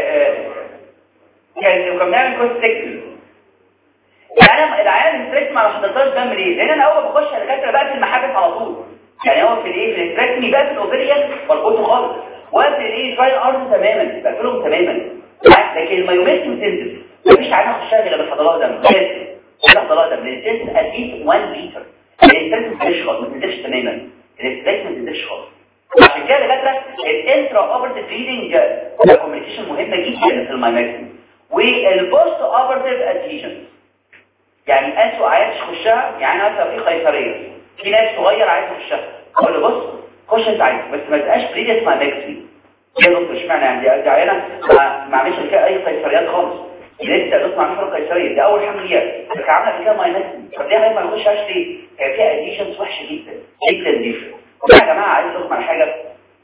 كان بنعمل كونستكتومي يعني العيان الهيستريكتومي ما حضرتهاش دم ليه؟ لان انا اول ما بخش على الدكاتره بقى في المحابس على طول يعني هو في الايه في الهيستريكتومي بقى في الاوفريان بربطه خالص وقت الايه دراي ارض تماما بقفلهم تماما لكن المايوميتري بتنزل مفيش عيان اخشها غير لما حضرها دم لازم حضرها دم لازم اديت 1 لتر الهيستريكتومي ما تنزلش خالص ما تنزلش تماما الهيستريكتومي ما تنزلش خالص. عشان كده دكاتره الانترا اوبرتيف ريدنج كوميونيكيشن مهمه جدا في المايوميتري والبوست اوبرتيف ادهيجن يعني اسوء عايز تخشها يعني مثلا في قيصريه في ناس صغير عايز تخشها اقول له بص خش انت عايز بس ما تبقاش بريدس مايوميتري يا دكتور اشمعنى يعني دي عيانه ما عملش فيها اي قيصريات خالص لسه دكتور ما عملش قيصريه دي اول حمليه كانت عامله فيها مايوميتري طب ليه ما نخشهاش ليه؟ كان فيها ادهيجنز وحشه جدا يا جماعه عايز اقول على حاجه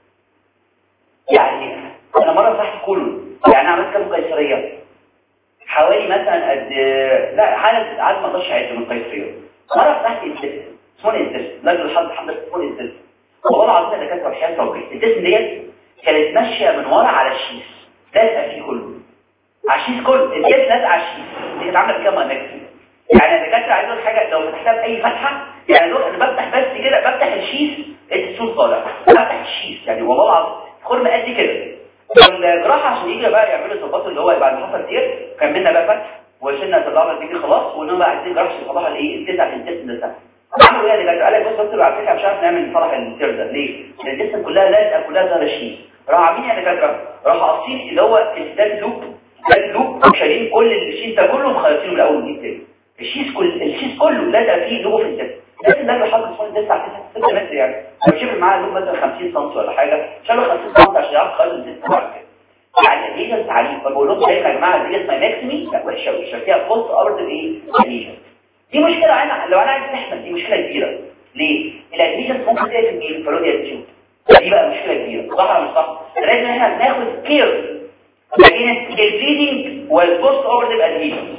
يعني انا مره فتحت كولون يعني عملت كام قيصريه حوالي مثلا قد لا حاله عاد ما اقدرش اعد من القيصريه مره فتحت الدست سمول الدست لاجل الحظ حضرتك سمول الدست والله العظيم دكاتره بحياه ربي الدست ديت كانت ماشيه من ورا على الشيس لازقه فيه كله على الشيس كله الدست لازقه على الشيس دي كانت عامله كام ماكسي يعني الدكاتره عايز اقول حاجه لو فتحتها باي فتحه يعني انا بفتح بس كده، بفتح الشيس الصوت طالع، بفتح الشيس يعني والله العظيم خرم قد كده. الجراحه عشان يجي بقى يعملوا الظباط اللي هو بعد ما حصل كتير كملنا بقى فتح وشلنا طلعنا دي خلاص، وانهم بقى عايزين جراحه يصلحوا الايه التسع الانتستين ده. عملوا ايه يا جدع؟ قال لك بص على فكره مش عارف نعمل نصلح الانتستين ده ليه؟ الانتستين كلها لازقه كلها زي الشيس. راحوا عاملين يا دكاتره راحوا قاصين اللي هو الداد لوب شايلين كل الشيس ده كله مخيطينه من الاول وجديد تاني. الشيس كله لازقه فيه لوب في الانتستين. لازم ده بيحط صوت 6 متر يعني لو شبه معاه لوب مثلا 50 سم ولا حاجه شالوا 50 سم عشان يعرف خيط الانتستين بعد كده. يعني الاديشن تعليم فبقول لهم شايف يا جماعه دي اسمها ماكسيمي لا وحشه فيها بوست ارض ايه اديشن. دي مشكله انا لو انا عايز احمل دي مشكله كبيره. ليه؟ الاديشن ممكن تقفل من الفلوديا تيوب. دي بقى مشكله كبيره صح ولا مش صح؟ لازم احنا ناخد كير بين البليدنج والبوست اوبرتيف اديشن.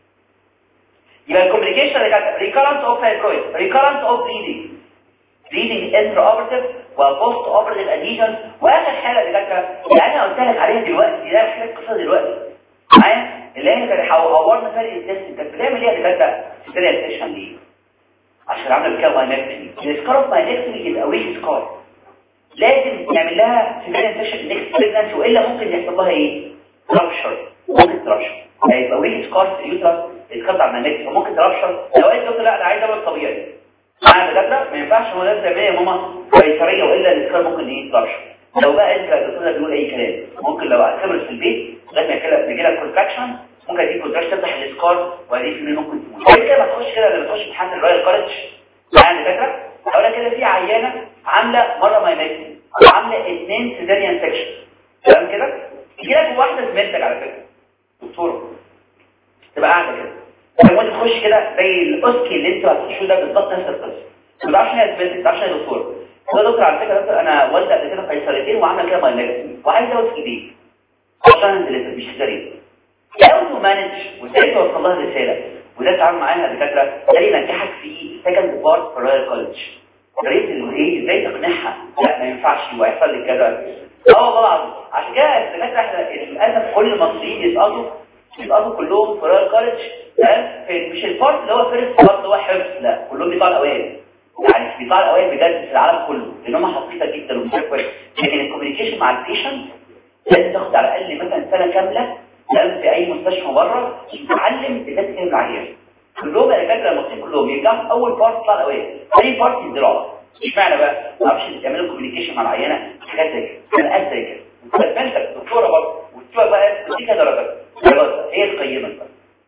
يبقى الكوميونيكيشن ريكارنت اوف فايبرويد ريكارنت اوف bleeding intraoperative وبوست اوبرتيف اديشن. واخر حاجه اللي يعني انا قلت لك عليها دلوقتي ده مش قصه دلوقتي معايا اللي هي كانت عورنا فرق التست. كانت بتعمل ايه اللي كانت ستيريال سيشن دي عشان عامله بكام ماينكتمي. السكار اوف ماينكتمي يبقى ويك سكار لازم نعمل لها ستيريال سيشن نيكست بريجنسي والا ممكن يحصل لها ايه رابشر. ممكن ترابشر هيبقى ويك سكار في اليوترس اتخبط على الماينكتمي فممكن ترابشر. لو قلت دكتور لا انا عايز اعمل طبيعي معايا دكاتره ما ينفعش هو لازم تعمل يا ماما قيصريه والا الاسكار ممكن يترابشر. لو بقى انت الدكتور بيقول اي كلام ممكن لو اعتبر في البيت لغايه ما يجي لك كونتراكشن ممكن يجي كونتراكشن تفتح الاسكار وهدي في ممكن تموت. كده ما تخش كده لما تخش امتحان الرويال كولج معايا دكاتره اقول لك كده في عيانه عامله مره ماينكتمي وعامله 2 سيزاريان سكشن تمام كده يجي لك واحده زميلتك على فكره دكتوره تبقى قاعده كده لما تخش كده زي الاوسكي اللي انت هتخشه ده بالظبط نفس القصه ما تعرفش هي زميلتك ما تعرفش هي دكتوره. هو دكتور على فكره دكتور انا والده قبل كده قيصريتين وعامله كده ماينكتمي وعايز ازود في ايديه عشان انزل مش سريع. how to manage وازاي توصل لها رساله وده تعامل معاها الدكاتره ازاي ننجحك في سكند بارت في رويال كولج. طريقه الايه ازاي تقنعها لا ما ينفعش وهيحصل لك كذا. والله العظيم عشان كده الدكاتره احنا للاسف كل المصريين يسقطوا كلهم في رويال كولج مش البارت اللي هو فيرست بارت اللي هو حفظ لا كلهم بيطلعوا الاوائل يعني بيطلعوا الاوائل بجد في العالم كله لان هم حقيقه جدا ومش كويس. لكن الكوميونيكيشن مع البيشنت لازم تاخد على الاقل مثلا سنه كامله لازم في اي مستشفى بره تتعلم ازاي تتكلم مع العيال. كلهم الدكاتره المصريين كلهم يرجعوا اول بارت يطلع الاوائل ثاني بارت يدرعوا. اشمعنى بقى ما اعرفش يعملوا كوميونيكيشن مع العيانه حاجات زي كده انا زي كده فانت دكتوره برضه وتشوف بقى تديك درجات هي القيمه بقى.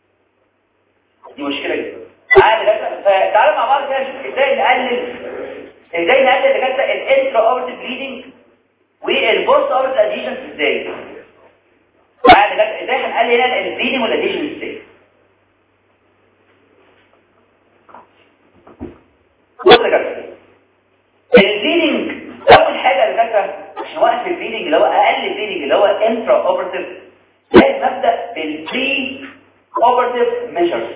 دي مشكله جدا عادي بقى. فتعالوا مع بعض كده نشوف ازاي نقلل دكاتره الانترا اورتيك بليدنج والبوست اورتيك اديشنز ازاي. عادي بقى ازاي هنقلل هنا البليدنج والاديشن ازاي. بص يا جماعه البليدنج اول حاجه دكاتره عشان وقت البليدنج اللي هو اقل بليدنج اللي هو انترا اورتيك لازم نبدا بالبري اوبرتيف ميجرز.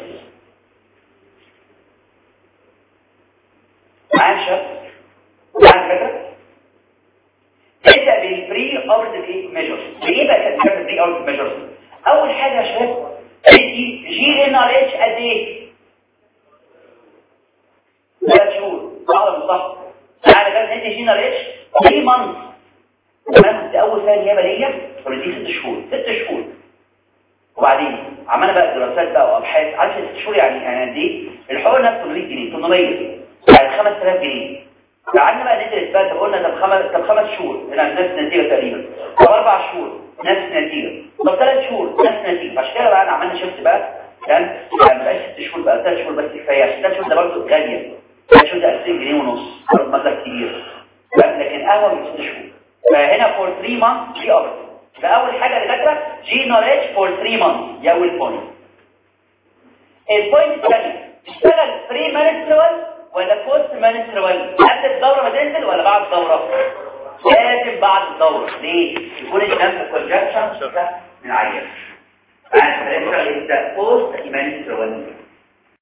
معايا فكره نبدا بالبري اوبرتيف ميجرز. ايه بقى كانت البري اوبرتيف ميجرز؟ اول حاجه يا شباب ادي جي ان ار اتش قد ايه 3 شهور صح تعالى بقى ندي جي ان ار اتش 3 مانث تمام. دي اول سنه نيابه ليا ودي 6 شهور وبعدين عملنا بقى دراسات بقى وابحاث عارف 6 شهور يعني قد ايه. الحقوق نفسه 800 جنيه 800 يعني 5000 جنيه. قعدنا بقى ندرس بقى قلنا طب 5 شهور هنا نفس النتيجه تقريبا طب 4 شهور نفس النتيجه طب 3 شهور نفس النتيجه. عشان كده بقى عملنا شفت بقى يعني ما بقاش 6 شهور بقى 3 شهور بس كفايه عشان 3 شهور ده برضه غاليه 3 شهور ده 2000 جنيه ونص برضه مبلغ كبير لكن اهون من 6 شهور. فهنا فور 3 مانث دي اوبر. فاول حاجه اللي فاكره جي نوليدج فور 3 مانث دي اول بوينت. البوينت الثانيه اشتغل بري مانسترال ولا بوست مانسترال قبل الدوره ما تنزل ولا بعد الدوره؟ لازم بعد الدوره. ليه؟ يكون الشمس كونجكشن من العيان. انا بنشتغل انت بوست مانسترال